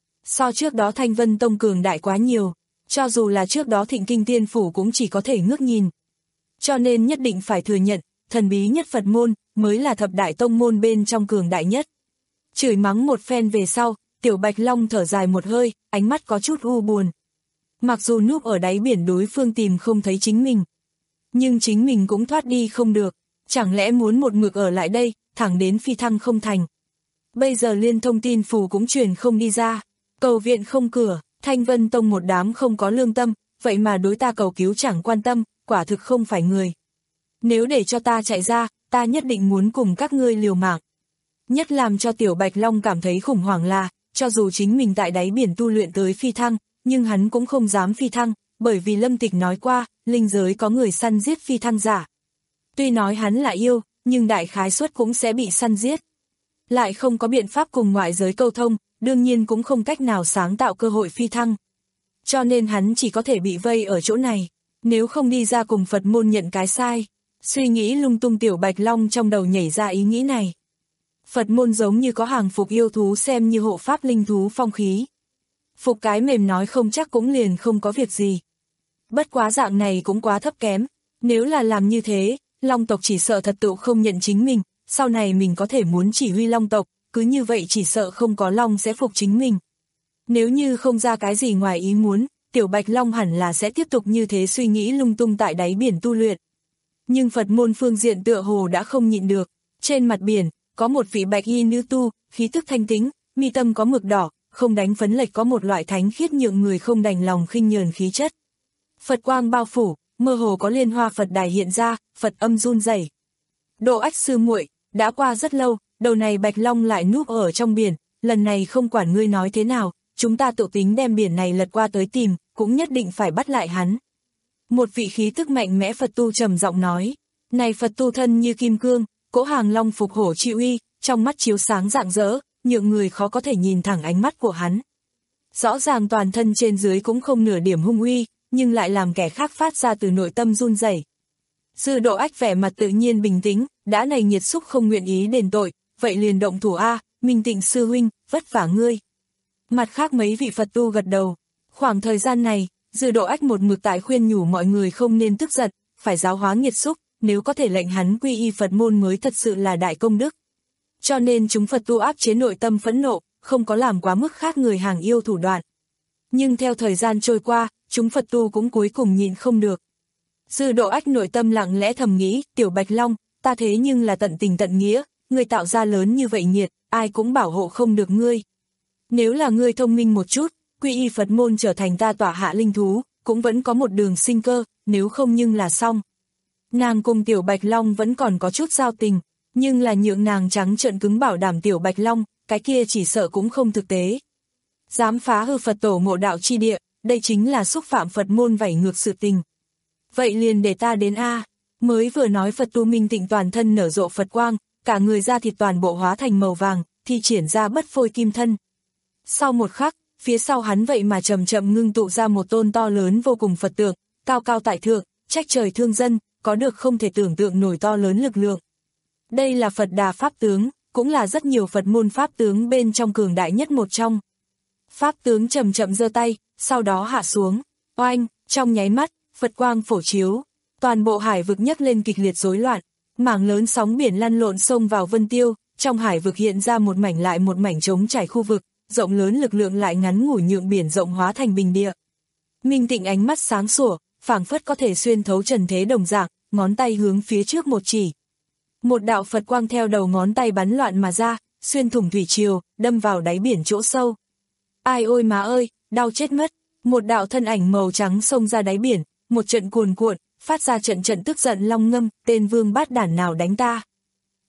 So trước đó Thanh Vân Tông cường đại quá nhiều, cho dù là trước đó Thịnh Kinh Tiên Phủ cũng chỉ có thể ngước nhìn. Cho nên nhất định phải thừa nhận, thần bí nhất Phật môn mới là thập đại tông môn bên trong cường đại nhất. Chửi mắng một phen về sau, Tiểu Bạch Long thở dài một hơi, ánh mắt có chút u buồn. Mặc dù núp ở đáy biển đối phương tìm không thấy chính mình, nhưng chính mình cũng thoát đi không được, chẳng lẽ muốn một mực ở lại đây, thẳng đến phi thăng không thành. Bây giờ liên thông tin phù cũng truyền không đi ra, cầu viện không cửa, Thanh Vân Tông một đám không có lương tâm, vậy mà đối ta cầu cứu chẳng quan tâm, quả thực không phải người. Nếu để cho ta chạy ra, ta nhất định muốn cùng các ngươi liều mạng. Nhất làm cho Tiểu Bạch Long cảm thấy khủng hoảng là, cho dù chính mình tại đáy biển tu luyện tới phi thăng, nhưng hắn cũng không dám phi thăng, bởi vì Lâm Tịch nói qua, linh giới có người săn giết phi thăng giả. Tuy nói hắn là yêu, nhưng đại khái suất cũng sẽ bị săn giết. Lại không có biện pháp cùng ngoại giới câu thông, đương nhiên cũng không cách nào sáng tạo cơ hội phi thăng. Cho nên hắn chỉ có thể bị vây ở chỗ này, nếu không đi ra cùng Phật môn nhận cái sai. Suy nghĩ lung tung Tiểu Bạch Long trong đầu nhảy ra ý nghĩ này. Phật môn giống như có hàng phục yêu thú xem như hộ pháp linh thú phong khí. Phục cái mềm nói không chắc cũng liền không có việc gì. Bất quá dạng này cũng quá thấp kém, nếu là làm như thế, Long tộc chỉ sợ thật tựu không nhận chính mình, sau này mình có thể muốn chỉ huy Long tộc, cứ như vậy chỉ sợ không có Long sẽ phục chính mình. Nếu như không ra cái gì ngoài ý muốn, Tiểu Bạch Long hẳn là sẽ tiếp tục như thế suy nghĩ lung tung tại đáy biển tu luyện. Nhưng Phật môn phương diện tựa hồ đã không nhịn được, trên mặt biển, có một vị bạch y nữ tu, khí tức thanh tĩnh, mi tâm có mực đỏ, không đánh phấn lệch có một loại thánh khiết nhượng người không đành lòng khinh nhờn khí chất. Phật quang bao phủ, mơ hồ có liên hoa Phật đài hiện ra, Phật âm run rẩy. Độ Ách sư muội, đã qua rất lâu, đầu này Bạch Long lại núp ở trong biển, lần này không quản ngươi nói thế nào, chúng ta tự tính đem biển này lật qua tới tìm, cũng nhất định phải bắt lại hắn. Một vị khí tức mạnh mẽ Phật tu trầm giọng nói, này Phật tu thân như kim cương, cỗ hàng long phục hổ chi uy, trong mắt chiếu sáng rạng rỡ, nhượng người khó có thể nhìn thẳng ánh mắt của hắn. Rõ ràng toàn thân trên dưới cũng không nửa điểm hung uy, nhưng lại làm kẻ khác phát ra từ nội tâm run rẩy. Dư Độ Ách vẻ mặt tự nhiên bình tĩnh, đã này nhiệt xúc không nguyện ý đền tội, vậy liền động thủ a, Minh Tịnh sư huynh, vất vả ngươi. Mặt khác mấy vị Phật tu gật đầu, khoảng thời gian này, Dư Độ Ách một mực tại khuyên nhủ mọi người không nên tức giận, phải giáo hóa nhiệt xúc, nếu có thể lệnh hắn quy y Phật môn mới thật sự là đại công đức. Cho nên chúng Phật tu áp chế nội tâm phẫn nộ, không có làm quá mức khác người hàng yêu thủ đoạn. Nhưng theo thời gian trôi qua, chúng Phật tu cũng cuối cùng nhịn không được. Dư Độ Ách nội tâm lặng lẽ thầm nghĩ, Tiểu Bạch Long, ta thế nhưng là tận tình tận nghĩa, ngươi tạo ra lớn như vậy nhiệt, ai cũng bảo hộ không được ngươi. Nếu là ngươi thông minh một chút, quy y Phật môn trở thành ta tỏa hạ linh thú, cũng vẫn có một đường sinh cơ, nếu không nhưng là xong. Nàng cùng Tiểu Bạch Long vẫn còn có chút giao tình, nhưng là nhượng nàng trắng trợn cứng bảo đảm Tiểu Bạch Long, cái kia chỉ sợ cũng không thực tế. Dám phá hư Phật tổ ngộ đạo chi địa, đây chính là xúc phạm Phật môn vảy ngược sự tình. Vậy liền để ta đến A, mới vừa nói Phật tu Minh Tịnh toàn thân nở rộ Phật quang, cả người da thịt toàn bộ hóa thành màu vàng, thi triển ra bất phôi kim thân. Sau một khắc, phía sau hắn vậy mà chậm chậm ngưng tụ ra một tôn to lớn vô cùng Phật tượng, cao cao tại thượng, trách trời thương dân, có được không thể tưởng tượng nổi to lớn lực lượng. Đây là Phật Đà Pháp tướng, cũng là rất nhiều Phật môn Pháp tướng bên trong cường đại nhất một trong. Pháp tướng chậm chậm giơ tay, sau đó hạ xuống, oanh, trong nháy mắt, Phật quang phổ chiếu, toàn bộ hải vực nhấc lên kịch liệt rối loạn, mảng lớn sóng biển lăn lộn xông vào Vân Tiêu, trong hải vực hiện ra một mảnh lại một mảnh trống trải khu vực, rộng lớn lực lượng lại ngắn ngủi nhượng biển rộng hóa thành bình địa. Minh Tịnh ánh mắt sáng sủa, phảng phất có thể xuyên thấu trần thế đồng dạng, ngón tay hướng phía trước một chỉ. Một đạo Phật quang theo đầu ngón tay bắn loạn mà ra, xuyên thủng thủy triều, đâm vào đáy biển chỗ sâu. Ai ôi má ơi, đau chết mất, một đạo thân ảnh màu trắng xông ra đáy biển, một trận cuồn cuộn, phát ra trận trận tức giận long ngâm, tên vương bát đản nào đánh ta.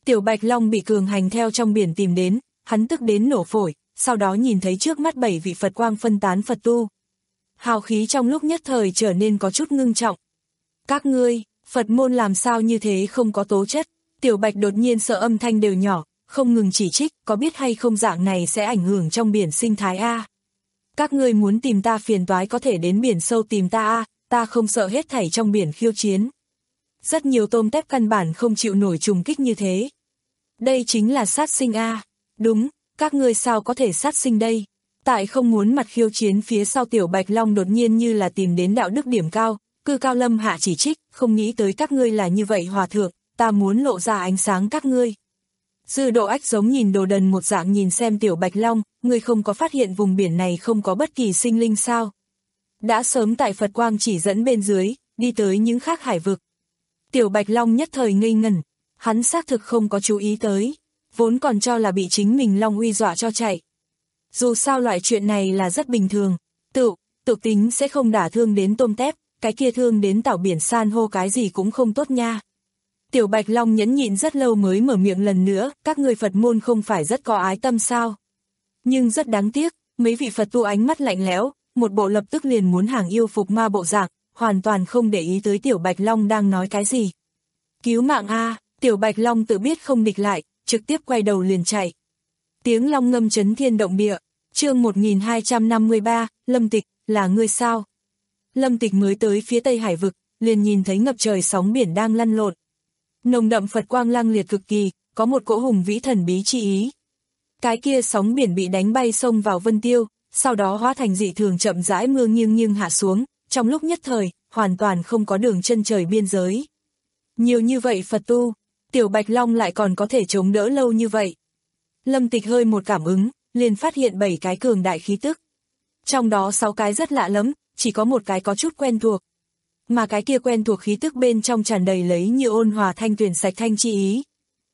Tiểu Bạch Long bị cường hành theo trong biển tìm đến, hắn tức đến nổ phổi, sau đó nhìn thấy trước mắt bảy vị Phật quang phân tán Phật tu. Hào khí trong lúc nhất thời trở nên có chút ngưng trọng. Các ngươi, Phật môn làm sao như thế không có tố chất? Tiểu Bạch đột nhiên sợ âm thanh đều nhỏ, không ngừng chỉ trích, có biết hay không dạng này sẽ ảnh hưởng trong biển sinh thái a. Các ngươi muốn tìm ta phiền toái có thể đến biển sâu tìm ta a, ta không sợ hết thảy trong biển khiêu chiến. Rất nhiều tôm tép căn bản không chịu nổi trùng kích như thế. Đây chính là sát sinh a. Đúng, các ngươi sao có thể sát sinh đây? Tại không muốn mặt khiêu chiến phía sau Tiểu Bạch Long đột nhiên như là tìm đến đạo đức điểm cao, cư cao lâm hạ chỉ trích, không nghĩ tới các ngươi là như vậy hòa thượng, ta muốn lộ ra ánh sáng các ngươi. Dư Độ Ách giống nhìn đồ đần một dạng nhìn xem Tiểu Bạch Long, ngươi không có phát hiện vùng biển này không có bất kỳ sinh linh sao? Đã sớm tại Phật quang chỉ dẫn bên dưới, đi tới những khác hải vực. Tiểu Bạch Long nhất thời ngây ngẩn, hắn xác thực không có chú ý tới, vốn còn cho là bị chính mình Long uy dọa cho chạy. Dù sao loại chuyện này là rất bình thường, tự, tự tính sẽ không đả thương đến tôm tép, cái kia thương đến tảo biển san hô cái gì cũng không tốt nha. Tiểu Bạch Long nhẫn nhịn rất lâu mới mở miệng lần nữa, các người Phật môn không phải rất có ái tâm sao? Nhưng rất đáng tiếc, mấy vị Phật tu ánh mắt lạnh lẽo, một bộ lập tức liền muốn hàng yêu phục ma bộ dạng, hoàn toàn không để ý tới Tiểu Bạch Long đang nói cái gì. Cứu mạng a, Tiểu Bạch Long tự biết không địch lại, trực tiếp quay đầu liền chạy. Tiếng long ngâm chấn thiên động địa, chương một nghìn hai trăm năm mươi ba, Lâm Tịch, là ngươi sao? Lâm Tịch mới tới phía Tây Hải vực, liền nhìn thấy ngập trời sóng biển đang lăn lộn. Nồng đậm Phật quang lăng liệt cực kỳ, có một cỗ hùng vĩ thần bí chi ý. Cái kia sóng biển bị đánh bay xông vào Vân Tiêu, sau đó hóa thành dị thường chậm rãi mưa nghiêng nghiêng hạ xuống, trong lúc nhất thời, hoàn toàn không có đường chân trời biên giới. Nhiều như vậy Phật tu, Tiểu Bạch Long lại còn có thể chống đỡ lâu như vậy. Lâm Tịch hơi một cảm ứng, liền phát hiện bảy cái cường đại khí tức. Trong đó sáu cái rất lạ lắm, chỉ có một cái có chút quen thuộc. Mà cái kia quen thuộc khí tức bên trong tràn đầy lấy như ôn hòa thanh tuyền sạch thanh chi ý.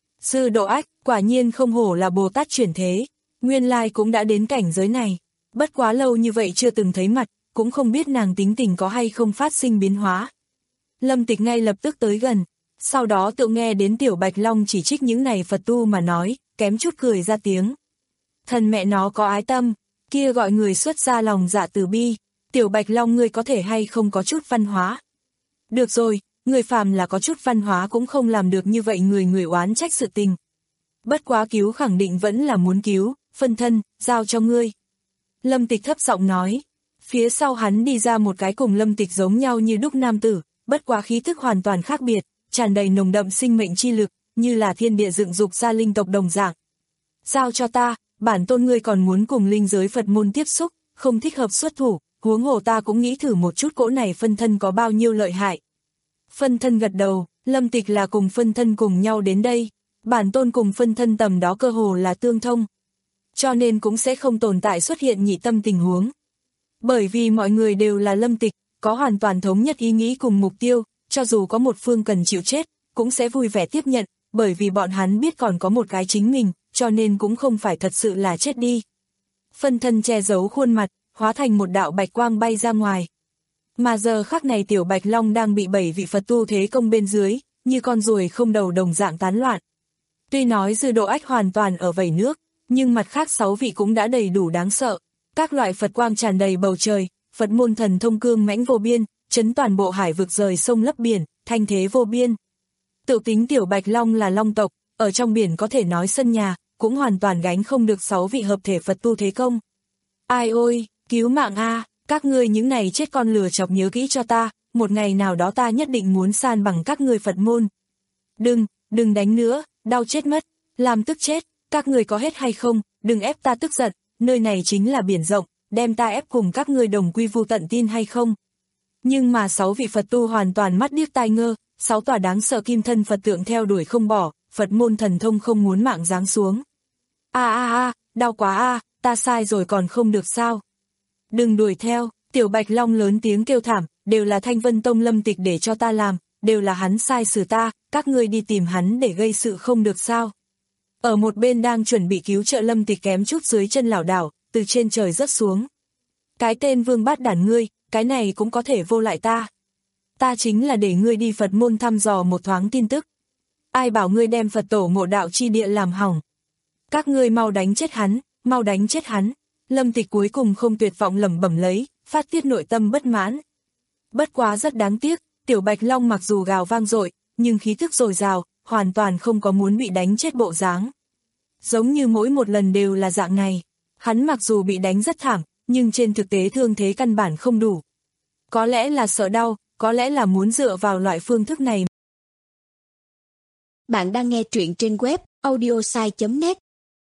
Sư Độ Ách, quả nhiên không hổ là Bồ Tát chuyển thế, nguyên lai cũng đã đến cảnh giới này. Bất quá lâu như vậy chưa từng thấy mặt, cũng không biết nàng tính tình có hay không phát sinh biến hóa. Lâm Tịch ngay lập tức tới gần, sau đó tự nghe đến Tiểu Bạch Long chỉ trích những này Phật tu mà nói, kém chút cười ra tiếng. Thần mẹ nó có ái tâm, kia gọi người xuất ra lòng dạ từ bi, Tiểu Bạch Long ngươi có thể hay không có chút văn hóa. Được rồi, người phàm là có chút văn hóa cũng không làm được như vậy người người oán trách sự tình. Bất quá cứu khẳng định vẫn là muốn cứu, phân thân, giao cho ngươi. Lâm Tịch thấp giọng nói, phía sau hắn đi ra một cái cùng Lâm Tịch giống nhau như đúc nam tử, bất quá khí thức hoàn toàn khác biệt, tràn đầy nồng đậm sinh mệnh chi lực, như là thiên địa dựng dục ra linh tộc đồng dạng. Giao cho ta, bản tôn ngươi còn muốn cùng linh giới Phật môn tiếp xúc, không thích hợp xuất thủ, huống hồ ta cũng nghĩ thử một chút cỗ này phân thân có bao nhiêu lợi hại. Phân thân gật đầu, Lâm Tịch là cùng phân thân cùng nhau đến đây, bản tôn cùng phân thân tầm đó cơ hồ là tương thông. Cho nên cũng sẽ không tồn tại xuất hiện nhị tâm tình huống. Bởi vì mọi người đều là Lâm Tịch, có hoàn toàn thống nhất ý nghĩ cùng mục tiêu, cho dù có một phương cần chịu chết, cũng sẽ vui vẻ tiếp nhận, bởi vì bọn hắn biết còn có một cái chính mình, cho nên cũng không phải thật sự là chết đi. Phân thân che giấu khuôn mặt, hóa thành một đạo bạch quang bay ra ngoài. Mà giờ khắc này Tiểu Bạch Long đang bị bảy vị Phật tu thế công bên dưới, như con ruồi không đầu đồng dạng tán loạn. Tuy nói Dư Độ Ách hoàn toàn ở vẩy nước, nhưng mặt khác sáu vị cũng đã đầy đủ đáng sợ. Các loại Phật quang tràn đầy bầu trời, Phật môn thần thông cương mãnh vô biên, chấn toàn bộ hải vực rời sông lấp biển, thanh thế vô biên. Tự tính Tiểu Bạch Long là long tộc, ở trong biển có thể nói sân nhà, cũng hoàn toàn gánh không được sáu vị hợp thể Phật tu thế công. Ai ôi, cứu mạng a, các ngươi những này chết con lừa chọc nhớ kỹ cho ta, một ngày nào đó ta nhất định muốn san bằng các ngươi Phật môn. Đừng, đừng đánh nữa, đau chết mất, làm tức chết, các ngươi có hết hay không, đừng ép ta tức giận, nơi này chính là biển rộng, đem ta ép cùng các ngươi đồng quy vu tận tin hay không. Nhưng mà sáu vị Phật tu hoàn toàn mắt điếc tai ngơ, sáu tòa đáng sợ kim thân Phật tượng theo đuổi không bỏ, Phật môn thần thông không muốn mạng giáng xuống. A a a, đau quá a, ta sai rồi còn không được sao. Đừng đuổi theo, Tiểu Bạch Long lớn tiếng kêu thảm, đều là Thanh Vân Tông Lâm Tịch để cho ta làm, đều là hắn sai xử ta, các ngươi đi tìm hắn để gây sự không được sao. Ở một bên đang chuẩn bị cứu trợ Lâm Tịch kém chút dưới chân lảo đảo, từ trên trời rớt xuống. Cái tên vương bát đản ngươi, cái này cũng có thể vô lại ta. Ta chính là để ngươi đi Phật môn thăm dò một thoáng tin tức. ai bảo ngươi đem Phật tổ ngộ đạo chi địa làm hỏng. Các ngươi mau đánh chết hắn, mau đánh chết hắn. Lâm Tịch cuối cùng không tuyệt vọng lẩm bẩm lấy, phát tiết nội tâm bất mãn. Bất quá rất đáng tiếc, Tiểu Bạch Long mặc dù gào vang dội, nhưng khí thức dồi dào, hoàn toàn không có muốn bị đánh chết bộ dáng. Giống như mỗi một lần đều là dạng này, hắn mặc dù bị đánh rất thảm, nhưng trên thực tế thương thế căn bản không đủ. Có lẽ là sợ đau, có lẽ là muốn dựa vào loại phương thức này. Bạn đang nghe truyện trên web audiosai chấm net.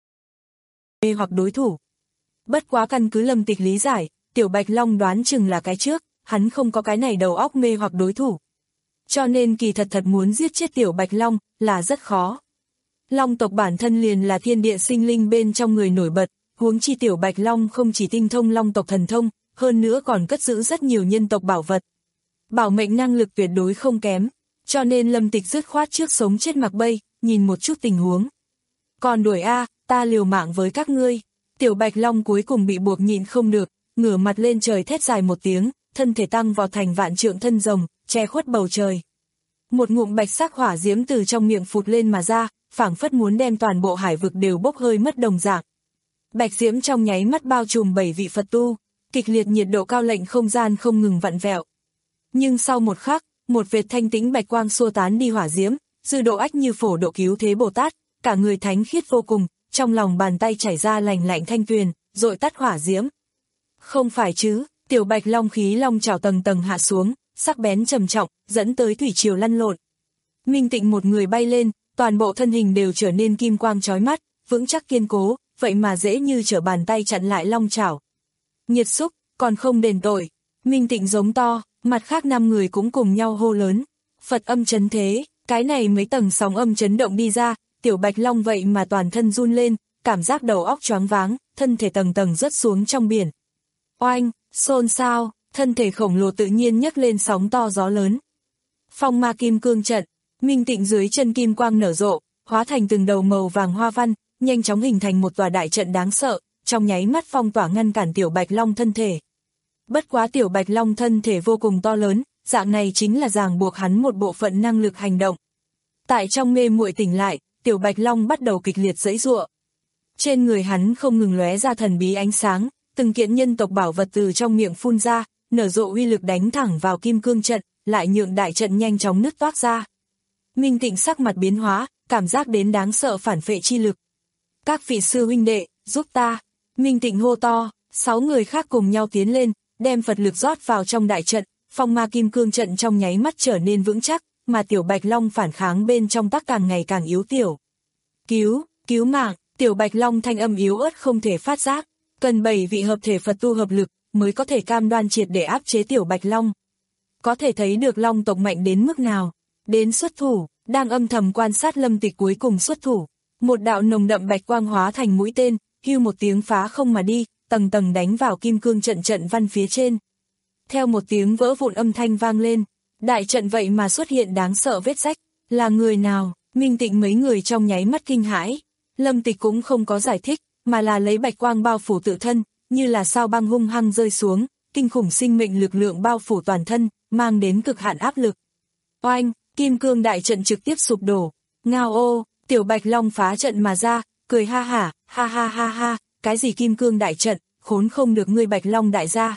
Mê hoặc đối thủ. Bất quá căn cứ Lâm Tịch lý giải, Tiểu Bạch Long đoán chừng là cái trước, hắn không có cái này đầu óc mê hoặc đối thủ. Cho nên kỳ thật thật muốn giết chết Tiểu Bạch Long là rất khó. Long tộc bản thân liền là thiên địa sinh linh bên trong người nổi bật, huống chi Tiểu Bạch Long không chỉ tinh thông Long tộc thần thông, hơn nữa còn cất giữ rất nhiều nhân tộc bảo vật. Bảo mệnh năng lực tuyệt đối không kém, cho nên Lâm Tịch dứt khoát trước sống chết mặc bay, nhìn một chút tình huống. Còn đuổi a, ta liều mạng với các ngươi. Tiểu Bạch Long cuối cùng bị buộc nhịn không được, ngửa mặt lên trời thét dài một tiếng, thân thể tăng vào thành vạn trượng thân rồng, che khuất bầu trời. Một ngụm bạch sắc hỏa diễm từ trong miệng phụt lên mà ra, phảng phất muốn đem toàn bộ hải vực đều bốc hơi mất đồng dạng. Bạch diễm trong nháy mắt bao trùm bảy vị Phật tu, kịch liệt nhiệt độ cao lệnh không gian không ngừng vặn vẹo. Nhưng sau một khắc, một vệt thanh tĩnh bạch quang xua tán đi hỏa diễm, dư độ ách như phổ độ cứu thế Bồ Tát, cả người thánh khiết vô cùng, trong lòng bàn tay chảy ra lành lạnh thanh tuyền, dội tắt hỏa diễm. Không phải chứ, Tiểu Bạch Long khí long trào tầng tầng hạ xuống, sắc bén trầm trọng, dẫn tới thủy triều lăn lộn. Minh Tịnh một người bay lên, toàn bộ thân hình đều trở nên kim quang chói mắt, vững chắc kiên cố, vậy mà dễ như trở bàn tay chặn lại long trảo. Nhiệt xúc, còn không đền tội. Minh Tịnh giống to, mặt khác năm người cũng cùng nhau hô lớn. Phật âm chấn thế, cái này mấy tầng sóng âm chấn động đi ra, Tiểu Bạch Long vậy mà toàn thân run lên, cảm giác đầu óc choáng váng, thân thể tầng tầng rớt xuống trong biển. Oanh, xôn xao, thân thể khổng lồ tự nhiên nhấc lên sóng to gió lớn. Phong ma kim cương trận, Minh Tịnh dưới chân kim quang nở rộ, hóa thành từng đầu màu vàng hoa văn, nhanh chóng hình thành một tòa đại trận đáng sợ, trong nháy mắt phong tỏa ngăn cản Tiểu Bạch Long thân thể. Bất quá Tiểu Bạch Long thân thể vô cùng to lớn, dạng này chính là ràng buộc hắn một bộ phận năng lực hành động. Tại trong mê muội tỉnh lại, Tiểu Bạch Long bắt đầu kịch liệt giãy giụa. Trên người hắn không ngừng lóe ra thần bí ánh sáng, từng kiện nhân tộc bảo vật từ trong miệng phun ra, nở rộ uy lực đánh thẳng vào kim cương trận, lại nhượng đại trận nhanh chóng nứt toác ra. Minh Tịnh sắc mặt biến hóa, cảm giác đến đáng sợ phản phệ chi lực. Các vị sư huynh đệ, giúp ta. Minh Tịnh hô to, sáu người khác cùng nhau tiến lên, đem Phật lực rót vào trong đại trận, phong ma kim cương trận trong nháy mắt trở nên vững chắc, mà Tiểu Bạch Long phản kháng bên trong tắc càng ngày càng yếu tiểu. Cứu, cứu mạng, Tiểu Bạch Long thanh âm yếu ớt không thể phát giác, cần bảy vị hợp thể Phật tu hợp lực mới có thể cam đoan triệt để áp chế Tiểu Bạch Long. Có thể thấy được Long tộc mạnh đến mức nào. Đến xuất thủ, đang âm thầm quan sát Lâm Tịch cuối cùng xuất thủ. Một đạo nồng đậm bạch quang hóa thành mũi tên, hưu một tiếng phá không mà đi, tầng tầng đánh vào kim cương trận trận văn phía trên. Theo một tiếng vỡ vụn âm thanh vang lên, đại trận vậy mà xuất hiện đáng sợ vết rách. Là người nào? Minh Tịnh mấy người trong nháy mắt kinh hãi. Lâm Tịch cũng không có giải thích, mà là lấy bạch quang bao phủ tự thân, như là sao băng hung hăng rơi xuống, kinh khủng sinh mệnh lực lượng bao phủ toàn thân, mang đến cực hạn áp lực. Oanh, kim cương đại trận trực tiếp sụp đổ. Ngao ô, Tiểu Bạch Long phá trận mà ra, cười ha hả, ha ha ha ha, cái gì kim cương đại trận, khốn không được ngươi Bạch Long đại gia.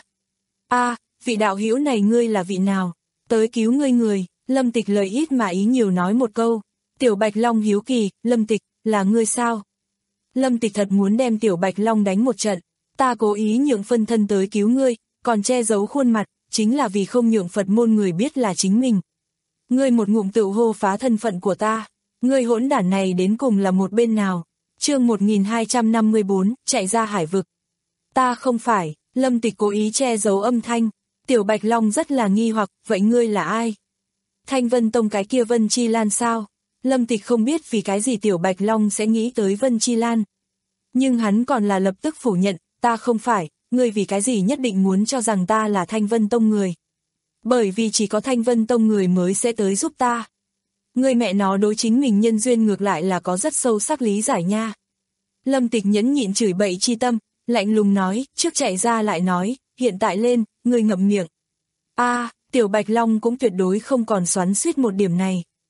A, vị đạo hữu này ngươi là vị nào? Tới cứu ngươi người. Lâm Tịch lời ít mà ý nhiều nói một câu. Tiểu Bạch Long hiếu kỳ, Lâm Tịch, là ngươi sao? Lâm Tịch thật muốn đem Tiểu Bạch Long đánh một trận. Ta cố ý nhượng phân thân tới cứu ngươi, còn che giấu khuôn mặt, chính là vì không nhượng Phật môn người biết là chính mình. Ngươi một ngụm tự hô phá thân phận của ta. Ngươi hỗn đản này đến cùng là một bên nào? Chương một nghìn hai trăm năm mươi bốn, chạy ra hải vực. Ta không phải. Lâm Tịch cố ý che giấu âm thanh. Tiểu Bạch Long rất là nghi hoặc, vậy ngươi là ai? Thanh Vân Tông cái kia Vân Chi Lan sao? Lâm Tịch không biết vì cái gì Tiểu Bạch Long sẽ nghĩ tới Vân Chi Lan. Nhưng hắn còn là lập tức phủ nhận, ta không phải, ngươi vì cái gì nhất định muốn cho rằng ta là Thanh Vân Tông người. Bởi vì chỉ có Thanh Vân Tông người mới sẽ tới giúp ta. Ngươi mẹ nó đối chính mình nhân duyên ngược lại là có rất sâu sắc lý giải nha. Lâm Tịch nhẫn nhịn chửi bậy chi tâm, lạnh lùng nói, trước chạy ra lại nói, hiện tại lên, ngươi ngậm miệng. A, Tiểu Bạch Long cũng tuyệt đối không còn xoắn xuýt một điểm này.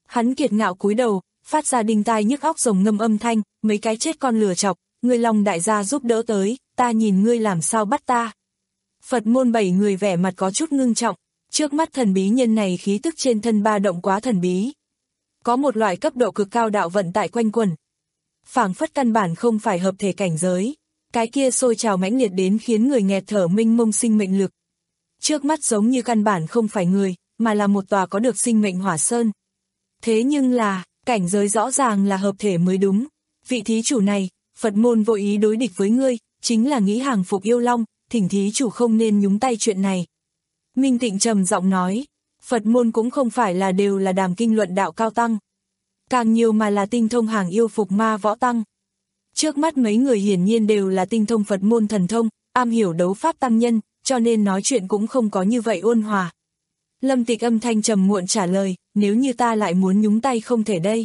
Hắn kiệt ngạo cúi đầu, phát ra đinh tai nhức óc rồng ngâm âm thanh, mấy cái chết con lừa chọc, ngươi Long đại gia giúp đỡ tới, ta nhìn ngươi làm sao bắt ta. Phật môn bảy người vẻ mặt có chút ngưng trọng, trước mắt thần bí nhân này khí tức trên thân ba động quá thần bí. Có một loại cấp độ cực cao đạo vận tại quanh quần. Phảng phất căn bản không phải hợp thể cảnh giới, cái kia sôi trào mãnh liệt đến khiến người nghẹt thở mênh mông sinh mệnh lực. Trước mắt giống như căn bản không phải người, mà là một tòa có được sinh mệnh hỏa sơn. Thế nhưng là, cảnh giới rõ ràng là hợp thể mới đúng. Vị thí chủ này, Phật môn vô ý đối địch với ngươi, chính là nghĩ hàng phục yêu long, thỉnh thí chủ không nên nhúng tay chuyện này. Minh Tịnh trầm giọng nói, Phật môn cũng không phải là đều là đàm kinh luận đạo cao tăng. Càng nhiều mà là tinh thông hàng yêu phục ma võ tăng. Trước mắt mấy người hiển nhiên đều là tinh thông Phật môn thần thông, am hiểu đấu pháp tăng nhân, cho nên nói chuyện cũng không có như vậy ôn hòa. Lâm Tịch âm thanh trầm muộn trả lời, nếu như ta lại muốn nhúng tay không thể đây.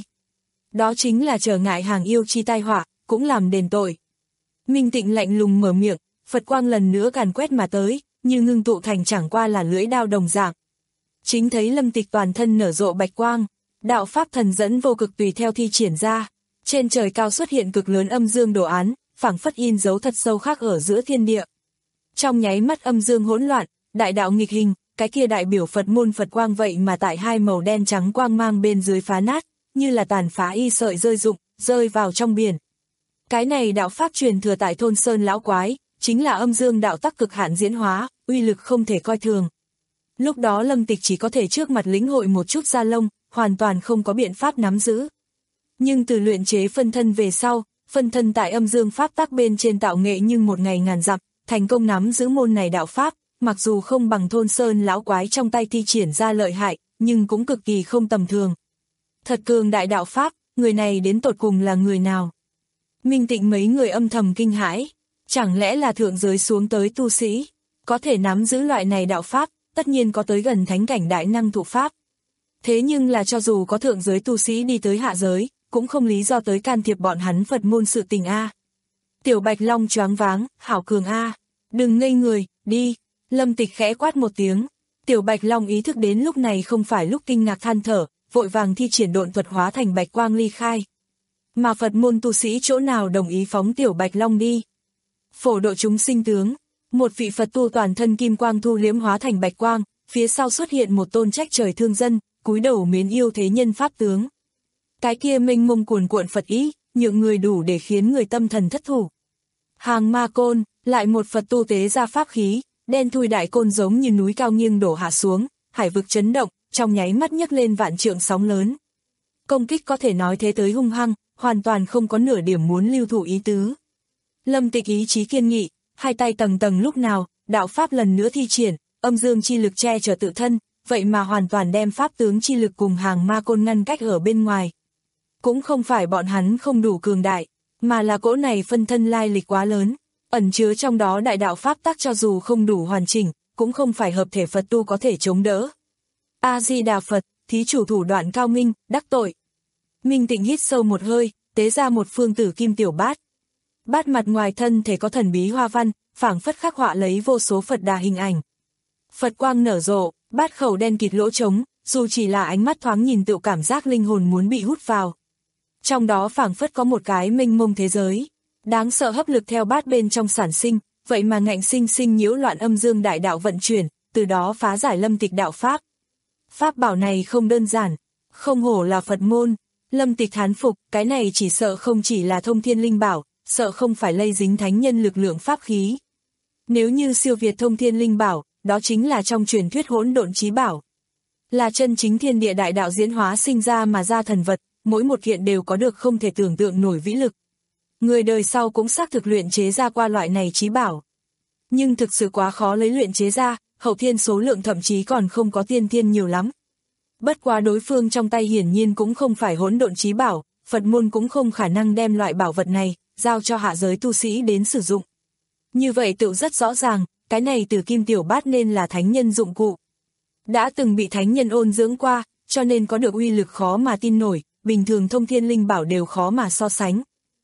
Đó chính là trở ngại hàng yêu chi tai họa, cũng làm đền tội. Minh Tịnh lạnh lùng mở miệng, Phật quang lần nữa càn quét mà tới, như ngưng tụ thành chẳng qua là lưỡi đao đồng dạng. Chính thấy Lâm Tịch toàn thân nở rộ bạch quang, đạo pháp thần dẫn vô cực tùy theo thi triển ra. Trên trời cao xuất hiện cực lớn âm dương đồ án, phảng phất in dấu thật sâu khác ở giữa thiên địa. Trong nháy mắt âm dương hỗn loạn, đại đạo nghịch hình, cái kia đại biểu Phật môn Phật quang vậy mà tại hai màu đen trắng quang mang bên dưới phá nát, như là tàn phá y sợi rơi rụng, rơi vào trong biển. Cái này đạo pháp truyền thừa tại thôn Sơn Lão Quái, chính là âm dương đạo tắc cực hạn diễn hóa, uy lực không thể coi thường. Lúc đó Lâm Tịch chỉ có thể trước mặt lĩnh hội một chút da lông, hoàn toàn không có biện pháp nắm giữ. Nhưng từ luyện chế phân thân về sau, phân thân tại âm dương pháp tắc bên trên tạo nghệ nhưng một ngày ngàn dặm, thành công nắm giữ môn này đạo pháp, mặc dù không bằng thôn Sơn Lão Quái trong tay thi triển ra lợi hại, nhưng cũng cực kỳ không tầm thường. Thật cường đại đạo pháp, người này đến tột cùng là người nào? Minh Tịnh mấy người âm thầm kinh hãi, chẳng lẽ là thượng giới xuống tới tu sĩ, có thể nắm giữ loại này đạo pháp, tất nhiên có tới gần thánh cảnh đại năng thụ pháp. Thế nhưng là cho dù có thượng giới tu sĩ đi tới hạ giới, cũng không lý do tới can thiệp bọn hắn Phật môn sự tình a. Tiểu Bạch Long choáng váng, hảo cường a, đừng ngây người, đi. Lâm Tịch khẽ quát một tiếng, Tiểu Bạch Long ý thức đến lúc này không phải lúc kinh ngạc than thở, vội vàng thi triển độn thuật hóa thành bạch quang ly khai. Mà Phật môn tu sĩ chỗ nào đồng ý phóng Tiểu Bạch Long đi. Phổ độ chúng sinh tướng, một vị Phật tu toàn thân kim quang thu liếm hóa thành bạch quang, phía sau xuất hiện một tôn trách trời thương dân, cúi đầu mến yêu thế nhân pháp tướng. Cái kia mênh mông cuồn cuộn Phật ý, nhượng người đủ để khiến người tâm thần thất thủ. Hàng ma côn, lại một Phật tu tế ra pháp khí, đen thui đại côn giống như núi cao nghiêng đổ hạ xuống, hải vực chấn động, trong nháy mắt nhấc lên vạn trượng sóng lớn. Công kích có thể nói thế tới hung hăng, hoàn toàn không có nửa điểm muốn lưu thủ ý tứ. Lâm Tịch ý chí kiên nghị, hai tay tầng tầng lúc nào, đạo pháp lần nữa thi triển, âm dương chi lực che chở tự thân, vậy mà hoàn toàn đem pháp tướng chi lực cùng hàng ma côn ngăn cách ở bên ngoài. Cũng không phải bọn hắn không đủ cường đại, mà là cỗ này phân thân lai lịch quá lớn, ẩn chứa trong đó đại đạo pháp tắc cho dù không đủ hoàn chỉnh, cũng không phải hợp thể Phật tu có thể chống đỡ. A-di-đà Phật, thí chủ thủ đoạn cao minh, đắc tội. Minh Tịnh hít sâu một hơi, tế ra một phương tử kim tiểu bát. Bát mặt ngoài thân thể có thần bí hoa văn, phảng phất khắc họa lấy vô số Phật đà hình ảnh. Phật quang nở rộ, bát khẩu đen kịt lỗ trống, dù chỉ là ánh mắt thoáng nhìn tự cảm giác linh hồn muốn bị hút vào. Trong đó phảng phất có một cái mênh mông thế giới, đáng sợ hấp lực theo bát bên trong sản sinh, vậy mà ngạnh sinh sinh nhiễu loạn âm dương đại đạo vận chuyển, từ đó phá giải Lâm Tịch đạo pháp. Pháp bảo này không đơn giản, không hổ là Phật môn. Lâm Tịch thán phục, cái này chỉ sợ không chỉ là thông thiên linh bảo, sợ không phải lây dính thánh nhân lực lượng pháp khí. Nếu như siêu việt thông thiên linh bảo, đó chính là trong truyền thuyết hỗn độn chí bảo. Là chân chính thiên địa đại đạo diễn hóa sinh ra mà ra thần vật, mỗi một kiện đều có được không thể tưởng tượng nổi vĩ lực. Người đời sau cũng xác thực luyện chế ra qua loại này chí bảo. Nhưng thực sự quá khó lấy luyện chế ra, hậu thiên số lượng thậm chí còn không có tiên thiên nhiều lắm. Bất quá đối phương trong tay hiển nhiên cũng không phải hỗn độn chí bảo, Phật môn cũng không khả năng đem loại bảo vật này, giao cho hạ giới tu sĩ đến sử dụng. Như vậy tự rất rõ ràng, cái này từ kim tiểu bát nên là thánh nhân dụng cụ. Đã từng bị thánh nhân ôn dưỡng qua, cho nên có được uy lực khó mà tin nổi, bình thường thông thiên linh bảo đều khó mà so sánh.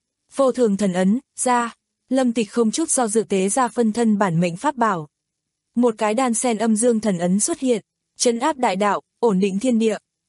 Vô thường thần ấn, ra, Lâm Tịch không chút do dự tế ra phân thân bản mệnh pháp bảo. Một cái đan sen âm dương thần ấn xuất hiện, trấn áp đại đạo, ổn định thiên địa,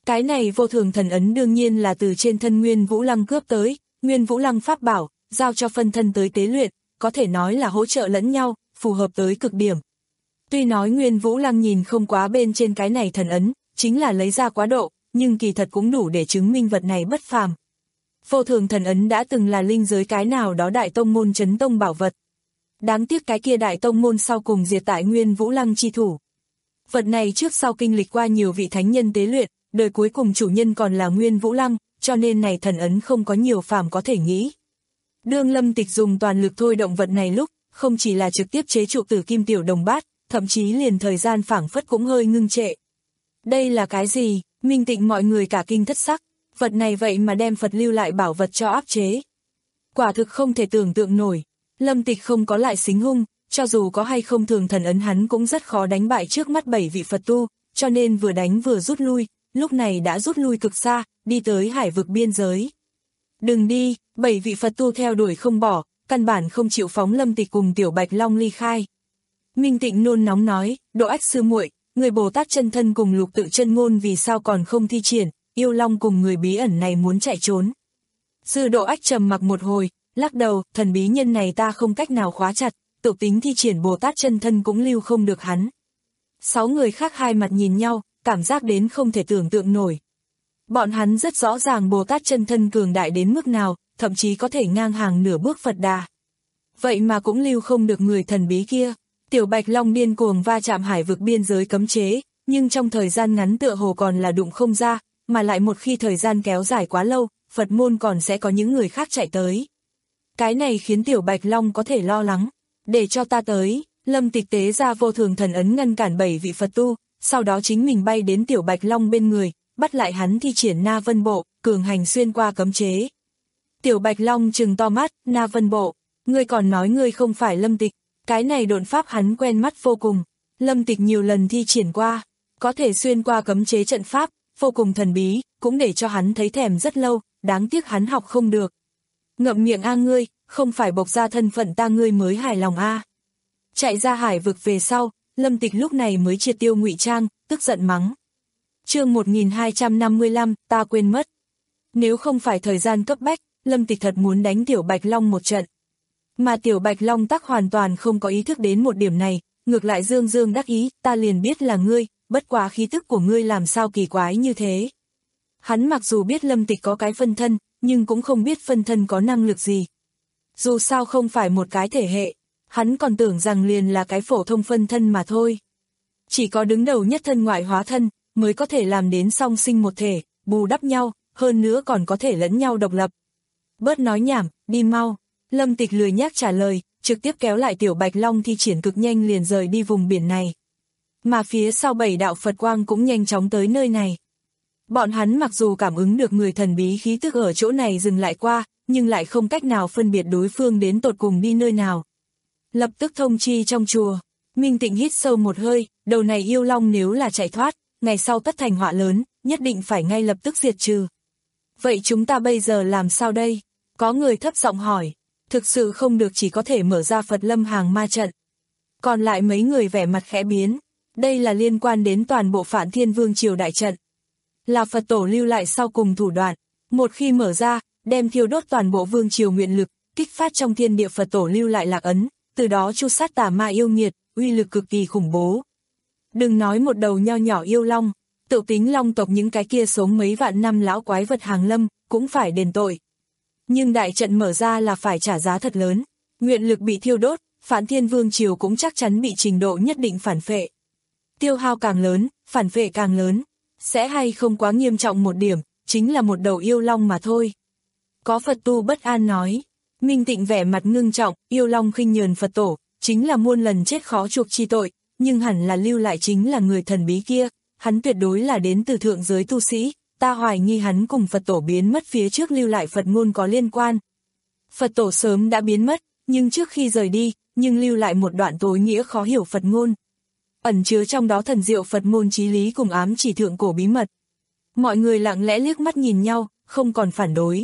Cái này vô thường thần ấn đương nhiên là từ trên thân Nguyên Vũ Lăng cướp tới, Nguyên Vũ Lăng pháp bảo, giao cho phân thân tới tế luyện, có thể nói là hỗ trợ lẫn nhau, phù hợp tới cực điểm. Tuy nói Nguyên Vũ Lăng nhìn không quá bên trên cái này thần ấn, chính là lấy ra quá độ, nhưng kỳ thật cũng đủ để chứng minh vật này bất phàm. Vô thường thần ấn đã từng là linh giới cái nào đó đại tông môn chấn tông bảo vật. Đáng tiếc cái kia đại tông môn sau cùng diệt tại Nguyên Vũ Lăng chi thủ. Vật này trước sau kinh lịch qua nhiều vị thánh nhân tế luyện, đời cuối cùng chủ nhân còn là Nguyên Vũ Lăng, cho nên này thần ấn không có nhiều phàm có thể nghĩ. Đương Lâm Tịch dùng toàn lực thôi động vật này lúc, không chỉ là trực tiếp chế trụ tử kim tiểu đồng bát, thậm chí liền thời gian phảng phất cũng hơi ngưng trệ. Đây là cái gì? Minh Tịnh mọi người cả kinh thất sắc, vật này vậy mà đem Phật lưu lại bảo vật cho áp chế. Quả thực không thể tưởng tượng nổi, Lâm Tịch không có lại xính hung, cho dù có hay không thường thần ấn hắn cũng rất khó đánh bại trước mắt bảy vị Phật tu, cho nên vừa đánh vừa rút lui, lúc này đã rút lui cực xa, đi tới hải vực biên giới. Đừng đi, bảy vị Phật tu theo đuổi không bỏ, căn bản không chịu phóng Lâm Tịch cùng Tiểu Bạch Long ly khai. Minh Tịnh nôn nóng nói, Độ Ách sư muội, người Bồ Tát chân thân cùng Lục Tự chân ngôn vì sao còn không thi triển, yêu long cùng người bí ẩn này muốn chạy trốn. Sư Độ Ách trầm mặc một hồi, lắc đầu, thần bí nhân này ta không cách nào khóa chặt, tự tính thi triển Bồ Tát chân thân cũng lưu không được hắn. Sáu người khác hai mặt nhìn nhau, cảm giác đến không thể tưởng tượng nổi. Bọn hắn rất rõ ràng Bồ Tát chân thân cường đại đến mức nào, thậm chí có thể ngang hàng nửa bước Phật Đà. Vậy mà cũng lưu không được người thần bí kia. Tiểu Bạch Long điên cuồng va chạm hải vực biên giới cấm chế, nhưng trong thời gian ngắn tựa hồ còn là đụng không ra, mà lại một khi thời gian kéo dài quá lâu, Phật môn còn sẽ có những người khác chạy tới. Cái này khiến Tiểu Bạch Long có thể lo lắng. Để cho ta tới, Lâm Tịch tế ra vô thường thần ấn ngăn cản bảy vị Phật tu, sau đó chính mình bay đến Tiểu Bạch Long bên người, bắt lại hắn thi triển Na Vân Bộ, cường hành xuyên qua cấm chế. Tiểu Bạch Long trừng to mắt, Na Vân Bộ, ngươi còn nói ngươi không phải Lâm Tịch, cái này độn pháp hắn quen mắt vô cùng, Lâm Tịch nhiều lần thi triển qua, có thể xuyên qua cấm chế trận pháp, vô cùng thần bí, cũng để cho hắn thấy thèm rất lâu, đáng tiếc hắn học không được. Ngậm miệng a ngươi, không phải bộc ra thân phận ta ngươi mới hài lòng a. Chạy ra hải vực về sau, Lâm Tịch lúc này mới triệt tiêu ngụy trang, tức giận mắng. Chương một nghìn hai trăm năm mươi lăm, ta quên mất. Nếu không phải thời gian cấp bách, Lâm Tịch thật muốn đánh Tiểu Bạch Long một trận. Mà Tiểu Bạch Long tắc hoàn toàn không có ý thức đến một điểm này, ngược lại dương dương đắc ý, ta liền biết là ngươi, bất quá khí tức của ngươi làm sao kỳ quái như thế. Hắn mặc dù biết Lâm Tịch có cái phân thân, nhưng cũng không biết phân thân có năng lực gì. Dù sao không phải một cái thể hệ, hắn còn tưởng rằng liền là cái phổ thông phân thân mà thôi. Chỉ có đứng đầu nhất thân ngoại hóa thân, mới có thể làm đến song sinh một thể, bù đắp nhau, hơn nữa còn có thể lẫn nhau độc lập. Bớt nói nhảm, đi mau. Lâm Tịch lười nhác trả lời, trực tiếp kéo lại Tiểu Bạch Long thi triển cực nhanh liền rời đi vùng biển này. Mà phía sau bảy đạo Phật quang cũng nhanh chóng tới nơi này. Bọn hắn mặc dù cảm ứng được người thần bí khí tức ở chỗ này dừng lại qua, nhưng lại không cách nào phân biệt đối phương đến tột cùng đi nơi nào. Lập tức thông chi trong chùa, Minh Tịnh hít sâu một hơi, đầu này yêu long nếu là chạy thoát, ngày sau tất thành họa lớn, nhất định phải ngay lập tức diệt trừ. Vậy chúng ta bây giờ làm sao đây? Có người thấp giọng hỏi, thực sự không được chỉ có thể mở ra Phật Lâm hàng ma trận. Còn lại mấy người vẻ mặt khẽ biến, đây là liên quan đến toàn bộ Phản Thiên Vương Triều đại trận. Là Phật tổ lưu lại sau cùng thủ đoạn, một khi mở ra, đem thiêu đốt toàn bộ Vương Triều nguyện lực, kích phát trong thiên địa Phật tổ lưu lại lạc ấn, từ đó chu sát tà ma yêu nghiệt, uy lực cực kỳ khủng bố. Đừng nói một đầu nho nhỏ yêu long, tự tính long tộc những cái kia sống mấy vạn năm lão quái vật hàng lâm, cũng phải đền tội. Nhưng đại trận mở ra là phải trả giá thật lớn, nguyện lực bị thiêu đốt, Phản Thiên Vương Triều cũng chắc chắn bị trình độ nhất định phản phệ. Tiêu hao càng lớn, phản phệ càng lớn, sẽ hay không quá nghiêm trọng một điểm, chính là một đầu yêu long mà thôi. Có Phật tu bất an nói, Minh Tịnh vẻ mặt ngưng trọng, yêu long khinh nhờn Phật tổ, chính là muôn lần chết khó chuộc chi tội, nhưng hẳn là lưu lại chính là người thần bí kia, hắn tuyệt đối là đến từ thượng giới tu sĩ, ta hoài nghi hắn cùng Phật tổ biến mất phía trước lưu lại Phật ngôn có liên quan. Phật tổ sớm đã biến mất, nhưng trước khi rời đi, nhưng lưu lại một đoạn tối nghĩa khó hiểu Phật ngôn. Ẩn chứa trong đó thần diệu Phật ngôn chí lý cùng ám chỉ thượng cổ bí mật. Mọi người lặng lẽ liếc mắt nhìn nhau, không còn phản đối.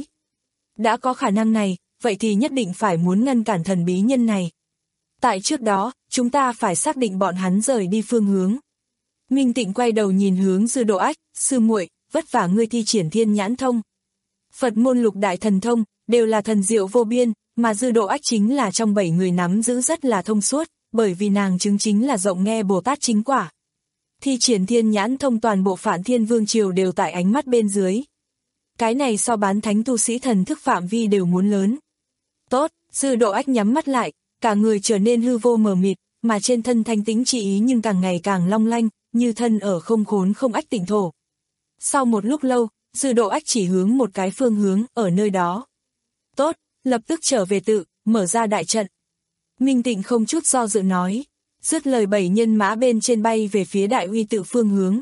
Đã có khả năng này, vậy thì nhất định phải muốn ngăn cản thần bí nhân này. Tại trước đó, chúng ta phải xác định bọn hắn rời đi phương hướng. Minh Tịnh quay đầu nhìn hướng Sư Độ Ách, sư muội, vất vả ngươi thi triển thiên nhãn thông. Phật môn lục đại thần thông, đều là thần diệu vô biên, mà Dư Độ Ách chính là trong bảy người nắm giữ rất là thông suốt, bởi vì nàng chứng chính là rộng nghe Bồ Tát chính quả. Thi triển thiên nhãn thông toàn bộ Phạn Thiên Vương Triều đều tại ánh mắt bên dưới. Cái này so bán thánh tu sĩ thần thức phạm vi đều muốn lớn. Tốt, Dư Độ Ách nhắm mắt lại, cả người trở nên hư vô mờ mịt, mà trên thân thanh tĩnh trị ý nhưng càng ngày càng long lanh, như thân ở không khốn không ách tịnh thổ. Sau một lúc lâu, Dư Độ Ách chỉ hướng một cái phương hướng, ở nơi đó. Tốt, lập tức trở về tự, mở ra đại trận. Minh Tịnh không chút do dự nói, dứt lời bảy nhân mã bên trên bay về phía đại uy tự phương hướng.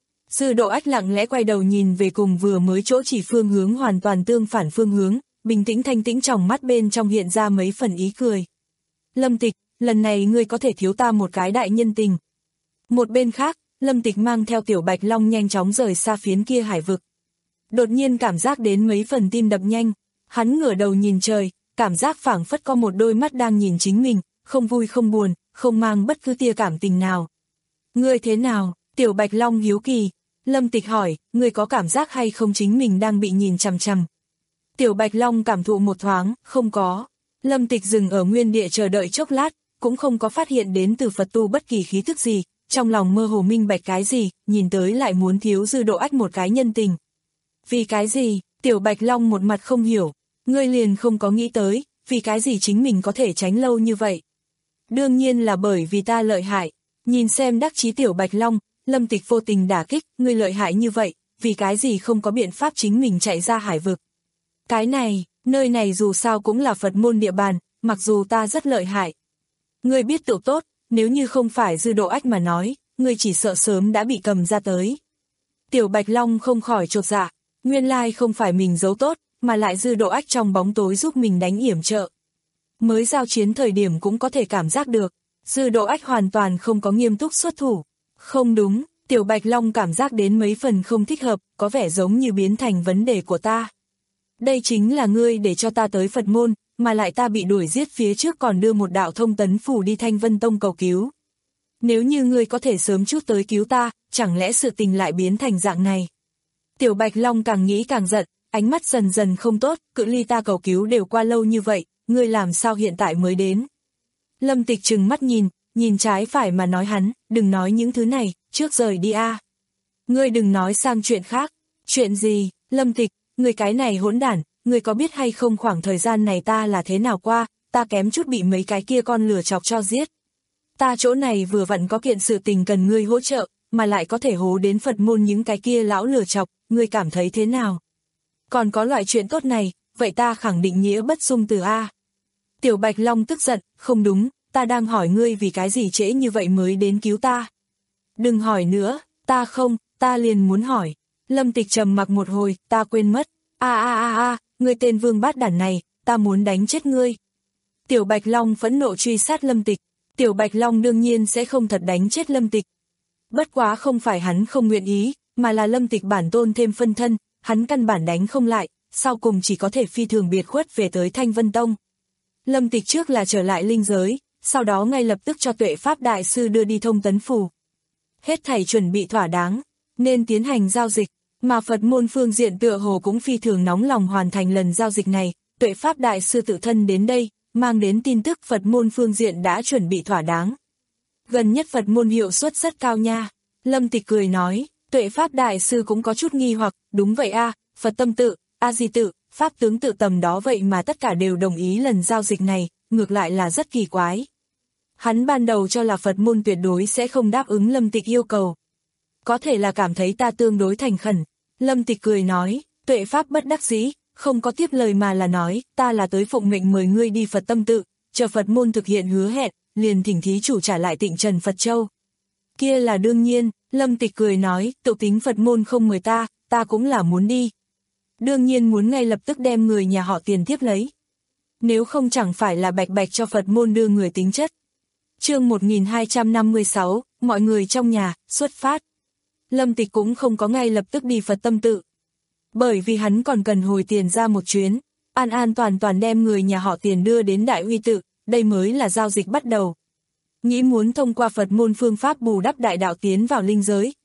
Dư Độ Ách lặng lẽ quay đầu nhìn về cùng vừa mới chỗ chỉ phương hướng hoàn toàn tương phản phương hướng, bình tĩnh thanh tĩnh trong mắt bên trong hiện ra mấy phần ý cười. Lâm Tịch, lần này ngươi có thể thiếu ta một cái đại nhân tình. Một bên khác, Lâm Tịch mang theo Tiểu Bạch Long nhanh chóng rời xa phiến kia hải vực. Đột nhiên cảm giác đến mấy phần tim đập nhanh, hắn ngửa đầu nhìn trời, cảm giác phảng phất có một đôi mắt đang nhìn chính mình, không vui không buồn, không mang bất cứ tia cảm tình nào. Ngươi thế nào? Tiểu Bạch Long hiếu kỳ. Lâm Tịch hỏi, ngươi có cảm giác hay không chính mình đang bị nhìn chằm chằm? Tiểu Bạch Long cảm thụ một thoáng, không có. Lâm Tịch dừng ở nguyên địa chờ đợi chốc lát, cũng không có phát hiện đến từ Phật tu bất kỳ khí thức gì, trong lòng mơ hồ minh bạch cái gì, nhìn tới lại muốn thiếu Dư Độ Ách một cái nhân tình. Vì cái gì? Tiểu Bạch Long một mặt không hiểu, ngươi liền không có nghĩ tới, vì cái gì chính mình có thể tránh lâu như vậy. Đương nhiên là bởi vì ta lợi hại. Nhìn xem đắc chí Tiểu Bạch Long, Lâm Tịch vô tình đả kích, ngươi lợi hại như vậy, vì cái gì không có biện pháp chính mình chạy ra hải vực. Cái này, nơi này dù sao cũng là Phật môn địa bàn, mặc dù ta rất lợi hại. Ngươi biết tự tốt, nếu như không phải Dư Độ Ách mà nói, ngươi chỉ sợ sớm đã bị cầm ra tới. Tiểu Bạch Long không khỏi chột dạ, nguyên lai không phải mình giấu tốt, mà lại Dư Độ Ách trong bóng tối giúp mình đánh yểm trợ. Mới giao chiến thời điểm cũng có thể cảm giác được, Dư Độ Ách hoàn toàn không có nghiêm túc xuất thủ. Không đúng, Tiểu Bạch Long cảm giác đến mấy phần không thích hợp, có vẻ giống như biến thành vấn đề của ta. Đây chính là ngươi để cho ta tới Phật môn, mà lại ta bị đuổi giết phía trước còn đưa một đạo thông tấn phù đi Thanh Vân Tông cầu cứu. Nếu như ngươi có thể sớm chút tới cứu ta, chẳng lẽ sự tình lại biến thành dạng này? Tiểu Bạch Long càng nghĩ càng giận, ánh mắt dần dần không tốt, cự ly ta cầu cứu đều qua lâu như vậy, ngươi làm sao hiện tại mới đến? Lâm Tịch trừng mắt nhìn, nhìn trái phải mà nói hắn, đừng nói những thứ này, trước rời đi a. À. Ngươi đừng nói sang chuyện khác. Chuyện gì? Lâm Tịch, ngươi cái này hỗn đản, ngươi có biết hay không khoảng thời gian này ta là thế nào qua, ta kém chút bị mấy cái kia con lừa chọc cho giết. Ta chỗ này vừa vặn có kiện sự tình cần ngươi hỗ trợ, mà lại có thể hố đến Phật môn những cái kia lão lừa chọc, ngươi cảm thấy thế nào? Còn có loại chuyện tốt này, vậy ta khẳng định nghĩa bất dung từ a. Tiểu Bạch Long tức giận, không đúng, ta đang hỏi ngươi vì cái gì trễ như vậy mới đến cứu ta. Đừng hỏi nữa, ta không, ta liền muốn hỏi. Lâm Tịch trầm mặc một hồi, ta quên mất. A a a a, ngươi tên vương bát đản này, ta muốn đánh chết ngươi. Tiểu Bạch Long phẫn nộ truy sát Lâm Tịch. Tiểu Bạch Long đương nhiên sẽ không thật đánh chết Lâm Tịch. Bất quá không phải hắn không nguyện ý, mà là Lâm Tịch bản tôn thêm phân thân, hắn căn bản đánh không lại, sau cùng chỉ có thể phi thường biệt khuất về tới Thanh Vân Tông. Lâm Tịch trước là trở lại linh giới, sau đó ngay lập tức cho Tuệ Pháp Đại Sư đưa đi thông tấn phù. Hết thảy chuẩn bị thỏa đáng, nên tiến hành giao dịch, mà Phật môn phương diện tựa hồ cũng phi thường nóng lòng hoàn thành lần giao dịch này. Tuệ Pháp Đại Sư tự thân đến đây, mang đến tin tức Phật môn phương diện đã chuẩn bị thỏa đáng. Gần nhất Phật môn hiệu suất rất cao nha. Lâm Tịch cười nói, Tuệ Pháp Đại Sư cũng có chút nghi hoặc, đúng vậy a, Phật Tâm Tự, A Di Tự, Pháp Tướng Tự tầm đó vậy mà tất cả đều đồng ý lần giao dịch này, ngược lại là rất kỳ quái. Hắn ban đầu cho là Phật môn tuyệt đối sẽ không đáp ứng Lâm Tịch yêu cầu. Có thể là cảm thấy ta tương đối thành khẩn. Lâm Tịch cười nói, Tuệ Pháp bất đắc dĩ, không có tiếp lời mà là nói, ta là tới phụng mệnh mời ngươi đi Phật Tâm Tự, chờ Phật môn thực hiện hứa hẹn, liền thỉnh thí chủ trả lại Tịnh Trần Phật Châu. Kia là đương nhiên, Lâm Tịch cười nói, tự tính Phật môn không mời ta, ta cũng là muốn đi. Đương nhiên muốn ngay lập tức đem người nhà họ Tiền tiếp lấy. Nếu không chẳng phải là bạch bạch cho Phật môn đưa người tính chất. Chương một nghìn hai trăm năm mươi sáu, mọi người trong nhà, xuất phát. Lâm Tịch cũng không có ngay lập tức đi Phật Tâm Tự. Bởi vì hắn còn cần hồi tiền ra một chuyến, an an toàn toàn đem người nhà họ Tiền đưa đến Đại Uy Tự, đây mới là giao dịch bắt đầu. Nghĩ muốn thông qua Phật môn phương pháp bù đắp đại đạo tiến vào linh giới,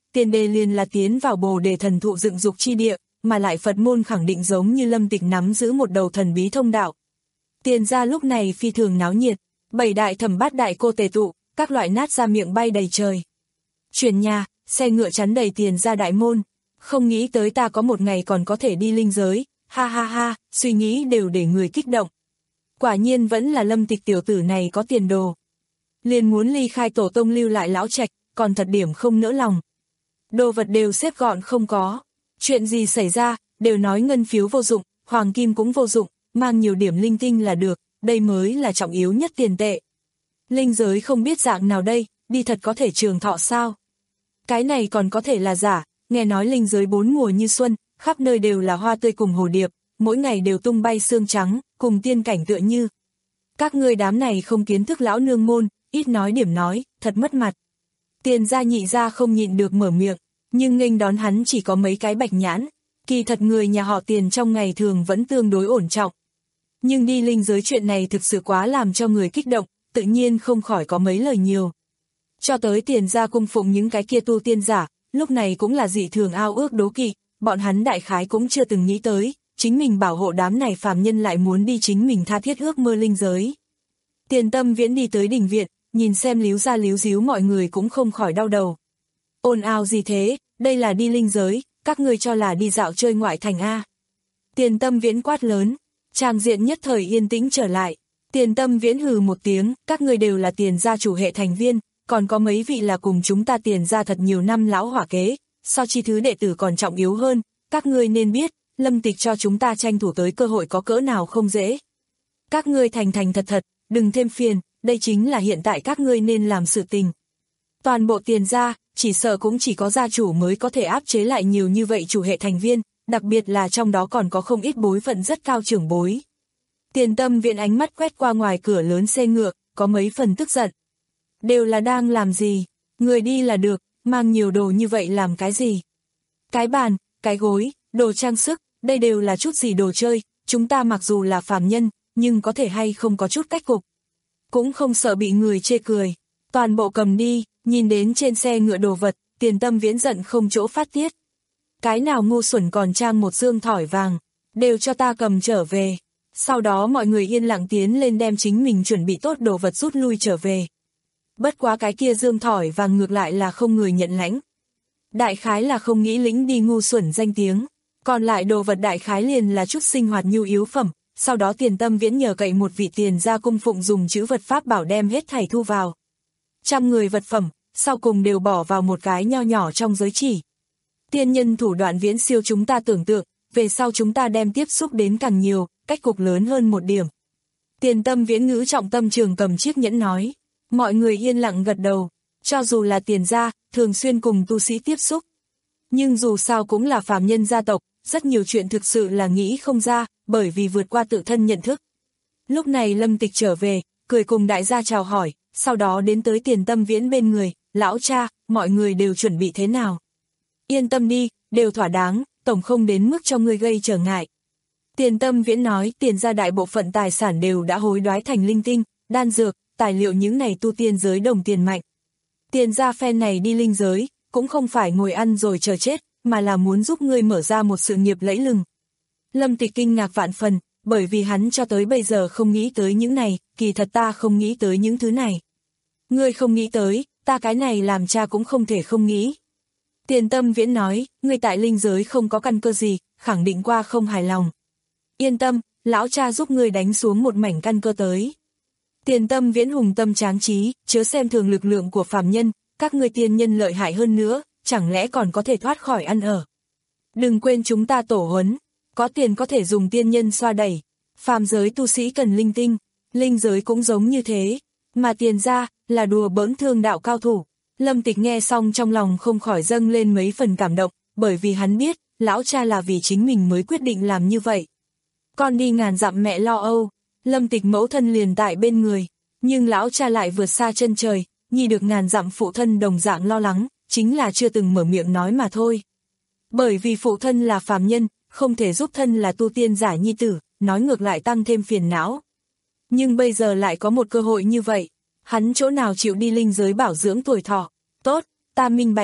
tiền đề liền là tiến vào Bồ Đề thần thụ dựng dục chi địa, mà lại Phật môn khẳng định giống như Lâm Tịch nắm giữ một đầu thần bí thông đạo. Tiền gia lúc này phi thường náo nhiệt, bảy đại thẩm bát đại cô tề tụ, các loại nát ra miệng bay đầy trời. Chuyển nhà, xe ngựa chắn đầy tiền gia đại môn, không nghĩ tới ta có một ngày còn có thể đi linh giới, ha ha ha, suy nghĩ đều để người kích động. Quả nhiên vẫn là Lâm Tịch tiểu tử này có tiền đồ. Liền muốn ly khai tổ tông lưu lại lão trạch, còn thật điểm không nỡ lòng. Đồ vật đều xếp gọn không có. Chuyện gì xảy ra, đều nói ngân phiếu vô dụng, hoàng kim cũng vô dụng, mang nhiều điểm linh tinh là được, đây mới là trọng yếu nhất tiền tệ. Linh giới không biết dạng nào đây, đi thật có thể trường thọ sao? Cái này còn có thể là giả, nghe nói linh giới bốn mùa như xuân, khắp nơi đều là hoa tươi cùng hồ điệp, mỗi ngày đều tung bay sương trắng, cùng tiên cảnh tựa như. Các ngươi đám này không kiến thức lão nương môn, ít nói điểm nói, thật mất mặt. Tiền gia nhị gia không nhịn được mở miệng, nhưng nghênh đón hắn chỉ có mấy cái bạch nhãn, kỳ thật người nhà họ Tiền trong ngày thường vẫn tương đối ổn trọng. Nhưng đi linh giới chuyện này thực sự quá làm cho người kích động, tự nhiên không khỏi có mấy lời nhiều. Cho tới Tiền gia cung phụng những cái kia tu tiên giả, lúc này cũng là dị thường ao ước đố kỵ, bọn hắn đại khái cũng chưa từng nghĩ tới, chính mình bảo hộ đám này phàm nhân lại muốn đi chính mình tha thiết ước mơ linh giới. Tiền Tâm Viễn đi tới đình viện, nhìn xem líu ra líu díu mọi người cũng không khỏi đau đầu. Ồn ào gì thế, đây là đi linh giới, các ngươi cho là đi dạo chơi ngoại thành A. Tiền Tâm Viễn quát lớn, tràng diện nhất thời yên tĩnh trở lại. Tiền Tâm Viễn hừ một tiếng, các ngươi đều là Tiền gia chủ hệ thành viên, còn có mấy vị là cùng chúng ta Tiền gia thật nhiều năm lão hỏa kế, so chi thứ đệ tử còn trọng yếu hơn, các ngươi nên biết, Lâm Tịch cho chúng ta tranh thủ tới cơ hội có cỡ nào không dễ. Các ngươi thành thành thật thật, đừng thêm phiền, đây chính là hiện tại các ngươi nên làm sự tình. Toàn bộ Tiền gia, chỉ sợ cũng chỉ có gia chủ mới có thể áp chế lại nhiều như vậy chủ hệ thành viên, đặc biệt là trong đó còn có không ít bối phận rất cao trưởng bối. Tiền Tâm Viễn ánh mắt quét qua ngoài cửa lớn xe ngựa, có mấy phần tức giận. Đều là đang làm gì? Người đi là được, mang nhiều đồ như vậy làm cái gì? Cái bàn, cái gối, đồ trang sức, đây đều là chút gì đồ chơi, chúng ta mặc dù là phàm nhân, nhưng có thể hay không có chút cách cục. Cũng không sợ bị người chê cười. Toàn bộ cầm đi, nhìn đến trên xe ngựa đồ vật, Tiền Tâm Viễn giận không chỗ phát tiết. Cái nào ngu xuẩn còn trang một dương thỏi vàng, đều cho ta cầm trở về. Sau đó mọi người yên lặng tiến lên đem chính mình chuẩn bị tốt đồ vật rút lui trở về. Bất quá cái kia dương thỏi vàng ngược lại là không người nhận lãnh. Đại khái là không nghĩ lĩnh đi ngu xuẩn danh tiếng. Còn lại đồ vật đại khái liền là chút sinh hoạt nhu yếu phẩm. Sau đó Tiền Tâm Viễn nhờ cậy một vị Tiền gia cung phụng dùng chữ vật pháp bảo đem hết thảy thu vào. Trăm người vật phẩm, sau cùng đều bỏ vào một cái nho nhỏ trong giới chỉ. Tiên nhân thủ đoạn viễn siêu chúng ta tưởng tượng, về sau chúng ta đem tiếp xúc đến càng nhiều, cách cục lớn hơn một điểm. Tiền Tâm Viễn ngữ trọng tâm trường cầm chiếc nhẫn nói. Mọi người yên lặng gật đầu, cho dù là Tiền gia, thường xuyên cùng tu sĩ tiếp xúc. Nhưng dù sao cũng là phàm nhân gia tộc, rất nhiều chuyện thực sự là nghĩ không ra, bởi vì vượt qua tự thân nhận thức. Lúc này Lâm Tịch trở về, cười cùng đại gia chào hỏi, sau đó đến tới Tiền Tâm Viễn bên người, lão cha, mọi người đều chuẩn bị thế nào? Yên tâm đi, đều thỏa đáng, tổng không đến mức cho ngươi gây trở ngại. Tiền Tâm Viễn nói Tiền gia đại bộ phận tài sản đều đã hối đoái thành linh tinh, đan dược, tài liệu những này tu tiên giới đồng tiền mạnh. Tiền gia phen này đi linh giới, cũng không phải ngồi ăn rồi chờ chết, mà là muốn giúp ngươi mở ra một sự nghiệp lẫy lừng. Lâm Tịch kinh ngạc vạn phần, bởi vì hắn cho tới bây giờ không nghĩ tới những này, kỳ thật ta không nghĩ tới những thứ này. Ngươi không nghĩ tới, ta cái này làm cha cũng không thể không nghĩ. Tiền Tâm Viễn nói, ngươi tại linh giới không có căn cơ gì, khẳng định qua không hài lòng. Yên tâm, lão cha giúp ngươi đánh xuống một mảnh căn cơ tới. Tiền Tâm Viễn hùng tâm tráng trí, chớ xem thường lực lượng của phàm nhân, các ngươi tiên nhân lợi hại hơn nữa, chẳng lẽ còn có thể thoát khỏi ăn ở. Đừng quên chúng ta tổ huấn, có tiền có thể dùng tiên nhân xoa đẩy, phàm giới tu sĩ cần linh tinh, linh giới cũng giống như thế, mà Tiền gia là đùa bỡn thương đạo cao thủ. Lâm Tịch nghe xong trong lòng không khỏi dâng lên mấy phần cảm động, bởi vì hắn biết, lão cha là vì chính mình mới quyết định làm như vậy. Con đi ngàn dặm mẹ lo âu, Lâm Tịch mẫu thân liền tại bên người, nhưng lão cha lại vượt xa chân trời, nhi được ngàn dặm phụ thân đồng dạng lo lắng, chính là chưa từng mở miệng nói mà thôi. Bởi vì phụ thân là phàm nhân, không thể giúp thân là tu tiên giả nhi tử, nói ngược lại tăng thêm phiền não. Nhưng bây giờ lại có một cơ hội như vậy, hắn chỗ nào chịu đi linh giới bảo dưỡng tuổi thọ. Tốt, ta minh bạch.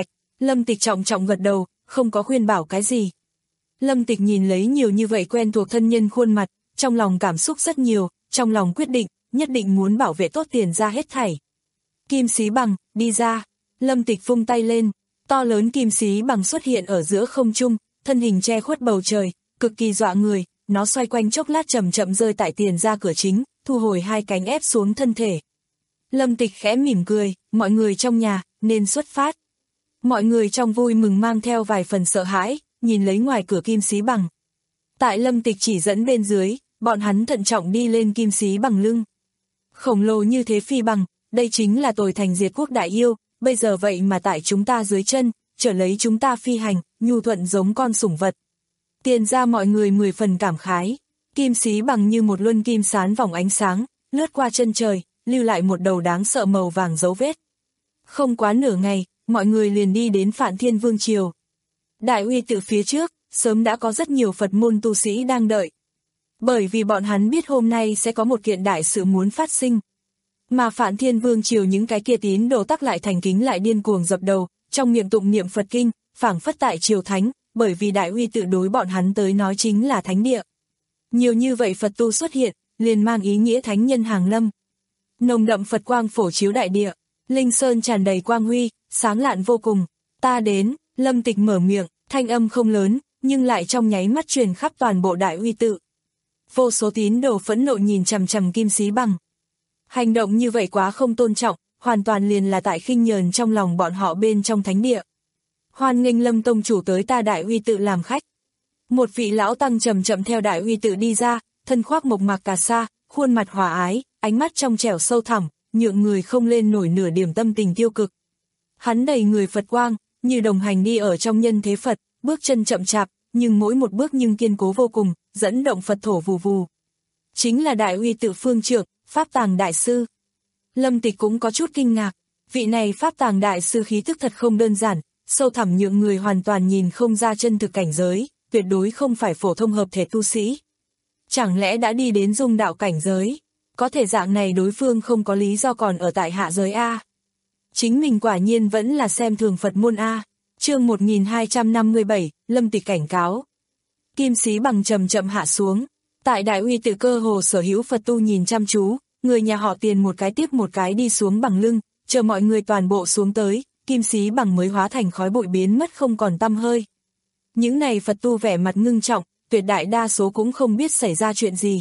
Lâm Tịch trọng trọng gật đầu, không có khuyên bảo cái gì. Lâm Tịch nhìn lấy nhiều như vậy quen thuộc thân nhân khuôn mặt, trong lòng cảm xúc rất nhiều, trong lòng quyết định, nhất định muốn bảo vệ tốt Tiền gia hết thảy. Kim xí bằng, đi ra. Lâm Tịch vung tay lên, to lớn kim xí bằng xuất hiện ở giữa không trung, thân hình che khuất bầu trời, cực kỳ dọa người, nó xoay quanh chốc lát chậm chậm rơi tại Tiền gia cửa chính, thu hồi hai cánh ép xuống thân thể. Lâm Tịch khẽ mỉm cười, mọi người trong nhà, nên xuất phát. Mọi người trong vui mừng mang theo vài phần sợ hãi, nhìn lấy ngoài cửa kim xí bằng. Tại Lâm Tịch chỉ dẫn bên dưới, bọn hắn thận trọng đi lên kim xí bằng lưng. Khổng lồ như thế phi bằng, đây chính là Tồi Thành Diệt Quốc đại yêu, bây giờ vậy mà tại chúng ta dưới chân, trở lấy chúng ta phi hành, nhu thuận giống con sủng vật. Tiền ra mọi người mười phần cảm khái, kim xí bằng như một luân kim sán vòng ánh sáng, lướt qua chân trời, lưu lại một đầu đáng sợ màu vàng dấu vết. Không quá nửa ngày, mọi người liền đi đến Phạn Thiên Vương Triều. Đại uy tự phía trước, sớm đã có rất nhiều Phật môn tu sĩ đang đợi. Bởi vì bọn hắn biết hôm nay sẽ có một kiện đại sự muốn phát sinh. Mà Phạn Thiên Vương Triều những cái kia tín đồ tắc lại thành kính lại điên cuồng dập đầu, trong miệng tụng niệm Phật kinh, phảng phất tại triều thánh, bởi vì đại uy tự đối bọn hắn tới nói chính là thánh địa. Nhiều như vậy Phật tu xuất hiện, liền mang ý nghĩa thánh nhân hàng lâm. Nồng đậm Phật quang phổ chiếu đại địa, linh sơn tràn đầy quang huy, sáng lạn vô cùng. Ta đến, Lâm Tịch mở miệng, thanh âm không lớn, nhưng lại trong nháy mắt truyền khắp toàn bộ đại uy tự. Vô số tín đồ phẫn nộ nhìn chằm chằm kim xí bằng. Hành động như vậy quá không tôn trọng, hoàn toàn liền là tại khinh nhờn trong lòng bọn họ bên trong thánh địa. Hoan nghênh Lâm tông chủ tới ta đại uy tự làm khách. Một vị lão tăng chậm chậm theo đại uy tự đi ra, thân khoác mộc mạc cà sa, khuôn mặt hòa ái, ánh mắt trong trẻo sâu thẳm, nhượng người không lên nổi nửa điểm tâm tình tiêu cực. Hắn đầy người Phật quang, như đồng hành đi ở trong nhân thế Phật, bước chân chậm chạp, nhưng mỗi một bước nhưng kiên cố vô cùng, dẫn động Phật thổ vù vù. Chính là đại uy tự phương trưởng, Pháp Tàng Đại Sư. Lâm Tịch cũng có chút kinh ngạc, vị này Pháp Tàng Đại Sư khí thức thật không đơn giản, sâu thẳm nhượng người hoàn toàn nhìn không ra chân thực cảnh giới, tuyệt đối không phải phổ thông hợp thể tu sĩ. Chẳng lẽ đã đi đến dung đạo cảnh giới, có thể dạng này đối phương không có lý do còn ở tại hạ giới A. Chính mình quả nhiên vẫn là xem thường Phật môn A. Chương một nghìn hai trăm năm mươi bảy, Lâm Tịch cảnh cáo. Kim xí bằng chậm chậm hạ xuống. Tại đại uy tự cơ hồ sở hữu Phật tu nhìn chăm chú, người nhà họ Tiền một cái tiếp một cái đi xuống bằng lưng, chờ mọi người toàn bộ xuống tới, kim xí bằng mới hóa thành khói bụi biến mất không còn tăm hơi. Những này Phật tu vẻ mặt ngưng trọng, tuyệt đại đa số cũng không biết xảy ra chuyện gì.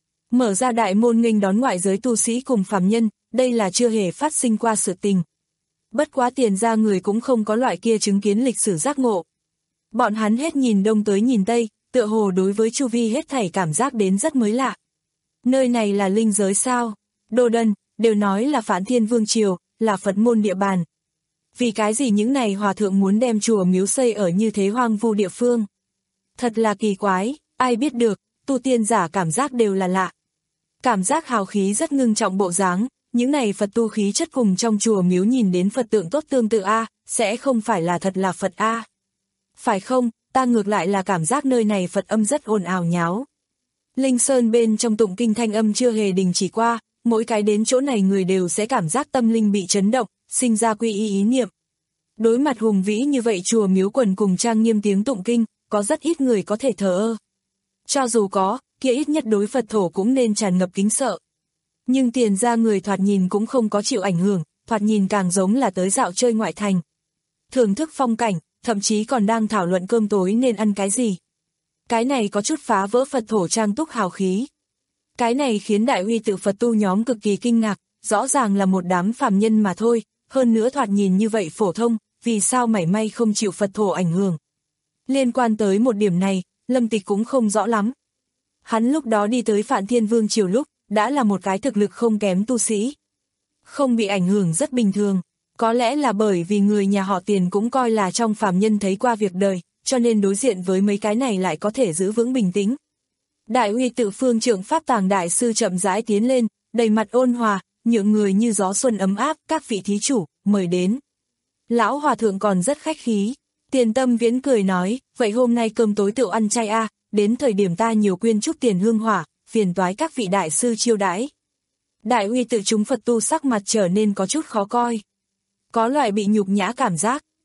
Mở ra đại môn nghênh đón ngoại giới tu sĩ cùng phàm nhân, đây là chưa hề phát sinh qua sự tình. Bất quá Tiền ra người cũng không có loại kia chứng kiến lịch sử giác ngộ. Bọn hắn hết nhìn đông tới nhìn tây, tựa hồ đối với chu vi hết thảy cảm giác đến rất mới lạ. Nơi này là linh giới sao? Đồ đần, đều nói là Phạn Thiên Vương Triều, là Phật môn địa bàn. Vì cái gì những này hòa thượng muốn đem chùa miếu xây ở như thế hoang vu địa phương? Thật là kỳ quái, ai biết được, tu tiên giả cảm giác đều là lạ. Cảm giác hào khí rất ngưng trọng bộ dáng, những này Phật tu khí chất cùng trong chùa miếu nhìn đến Phật tượng tốt tương tự A, sẽ không phải là thật là Phật A. Phải không, ta ngược lại là cảm giác nơi này Phật âm rất ồn ào nháo. Linh Sơn bên trong tụng kinh thanh âm chưa hề đình chỉ qua, mỗi cái đến chỗ này người đều sẽ cảm giác tâm linh bị chấn động, sinh ra quy y ý niệm. Đối mặt hùng vĩ như vậy chùa miếu quần cùng trang nghiêm tiếng tụng kinh, có rất ít người có thể thờ ơ. Cho dù có, kia ít nhất đối Phật thổ cũng nên tràn ngập kính sợ. Nhưng Tiền ra người thoạt nhìn cũng không có chịu ảnh hưởng, thoạt nhìn càng giống là tới dạo chơi ngoại thành. Thưởng thức phong cảnh, thậm chí còn đang thảo luận cơm tối nên ăn cái gì. Cái này có chút phá vỡ Phật thổ trang túc hào khí. Cái này khiến đại uy tự Phật tu nhóm cực kỳ kinh ngạc, rõ ràng là một đám phàm nhân mà thôi, hơn nữa thoạt nhìn như vậy phổ thông, vì sao mảy may không chịu Phật thổ ảnh hưởng. Liên quan tới một điểm này, Lâm Tịch cũng không rõ lắm. Hắn lúc đó đi tới Phạn Thiên Vương Triều lúc, đã là một cái thực lực không kém tu sĩ. Không bị ảnh hưởng rất bình thường, có lẽ là bởi vì người nhà họ Tiền cũng coi là trong phàm nhân thấy qua việc đời, cho nên đối diện với mấy cái này lại có thể giữ vững bình tĩnh. Đại uy tự phương trưởng Pháp Tàng Đại Sư chậm rãi tiến lên, đầy mặt ôn hòa, nhượng người như gió xuân ấm áp, các vị thí chủ, mời đến. Lão hòa thượng còn rất khách khí, Tiền Tâm Viễn cười nói, vậy hôm nay cơm tối tựu ăn chay a, đến thời điểm ta nhiều quyên chút tiền hương hỏa, phiền toái các vị đại sư chiêu đãi. Đại uy tự chúng Phật tu sắc mặt trở nên có chút khó coi. Có loại bị nhục nhã cảm giác,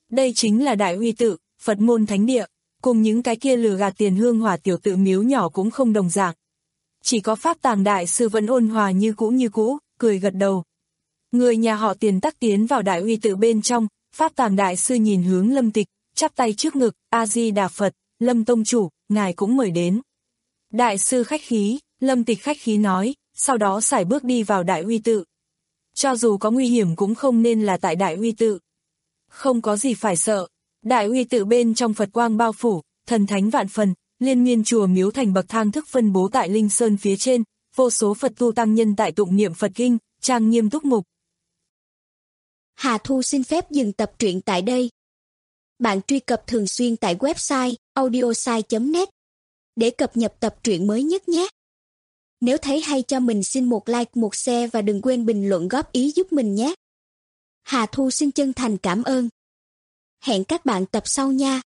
Đây chính là Đại Uy tự, Phật môn thánh địa, cùng những cái kia lừa gạt tiền hương hỏa tiểu tự miếu nhỏ cũng không đồng dạng. Chỉ có Pháp Tàng Đại Sư vẫn ôn hòa như cũ như cũ, cười gật đầu. Người nhà họ Tiền tắc tiến vào Đại Uy tự bên trong, Pháp Tàng Đại Sư nhìn hướng Lâm Tịch, chắp tay trước ngực, A-di-đà Phật, Lâm tông chủ, ngài cũng mời đến. Đại sư khách khí, Lâm Tịch khách khí nói, sau đó sải bước đi vào Đại Uy tự. Cho dù có nguy hiểm cũng không nên là tại Đại Uy tự. Không có gì phải sợ. Đại Uy tự bên trong Phật quang bao phủ, thần thánh vạn phần, liên miên chùa miếu thành bậc thang thức phân bố tại Linh Sơn phía trên, vô số Phật tu tăng nhân tại tụng niệm Phật kinh, trang nghiêm túc mục. Hà Thu xin phép dừng tập truyện tại đây. Bạn truy cập thường xuyên tại website audiosai chấm net để cập nhật tập truyện mới nhất nhé. Nếu thấy hay cho mình xin một like, một share và đừng quên bình luận góp ý giúp mình nhé. Hà Thu xin chân thành cảm ơn. Hẹn các bạn tập sau nha.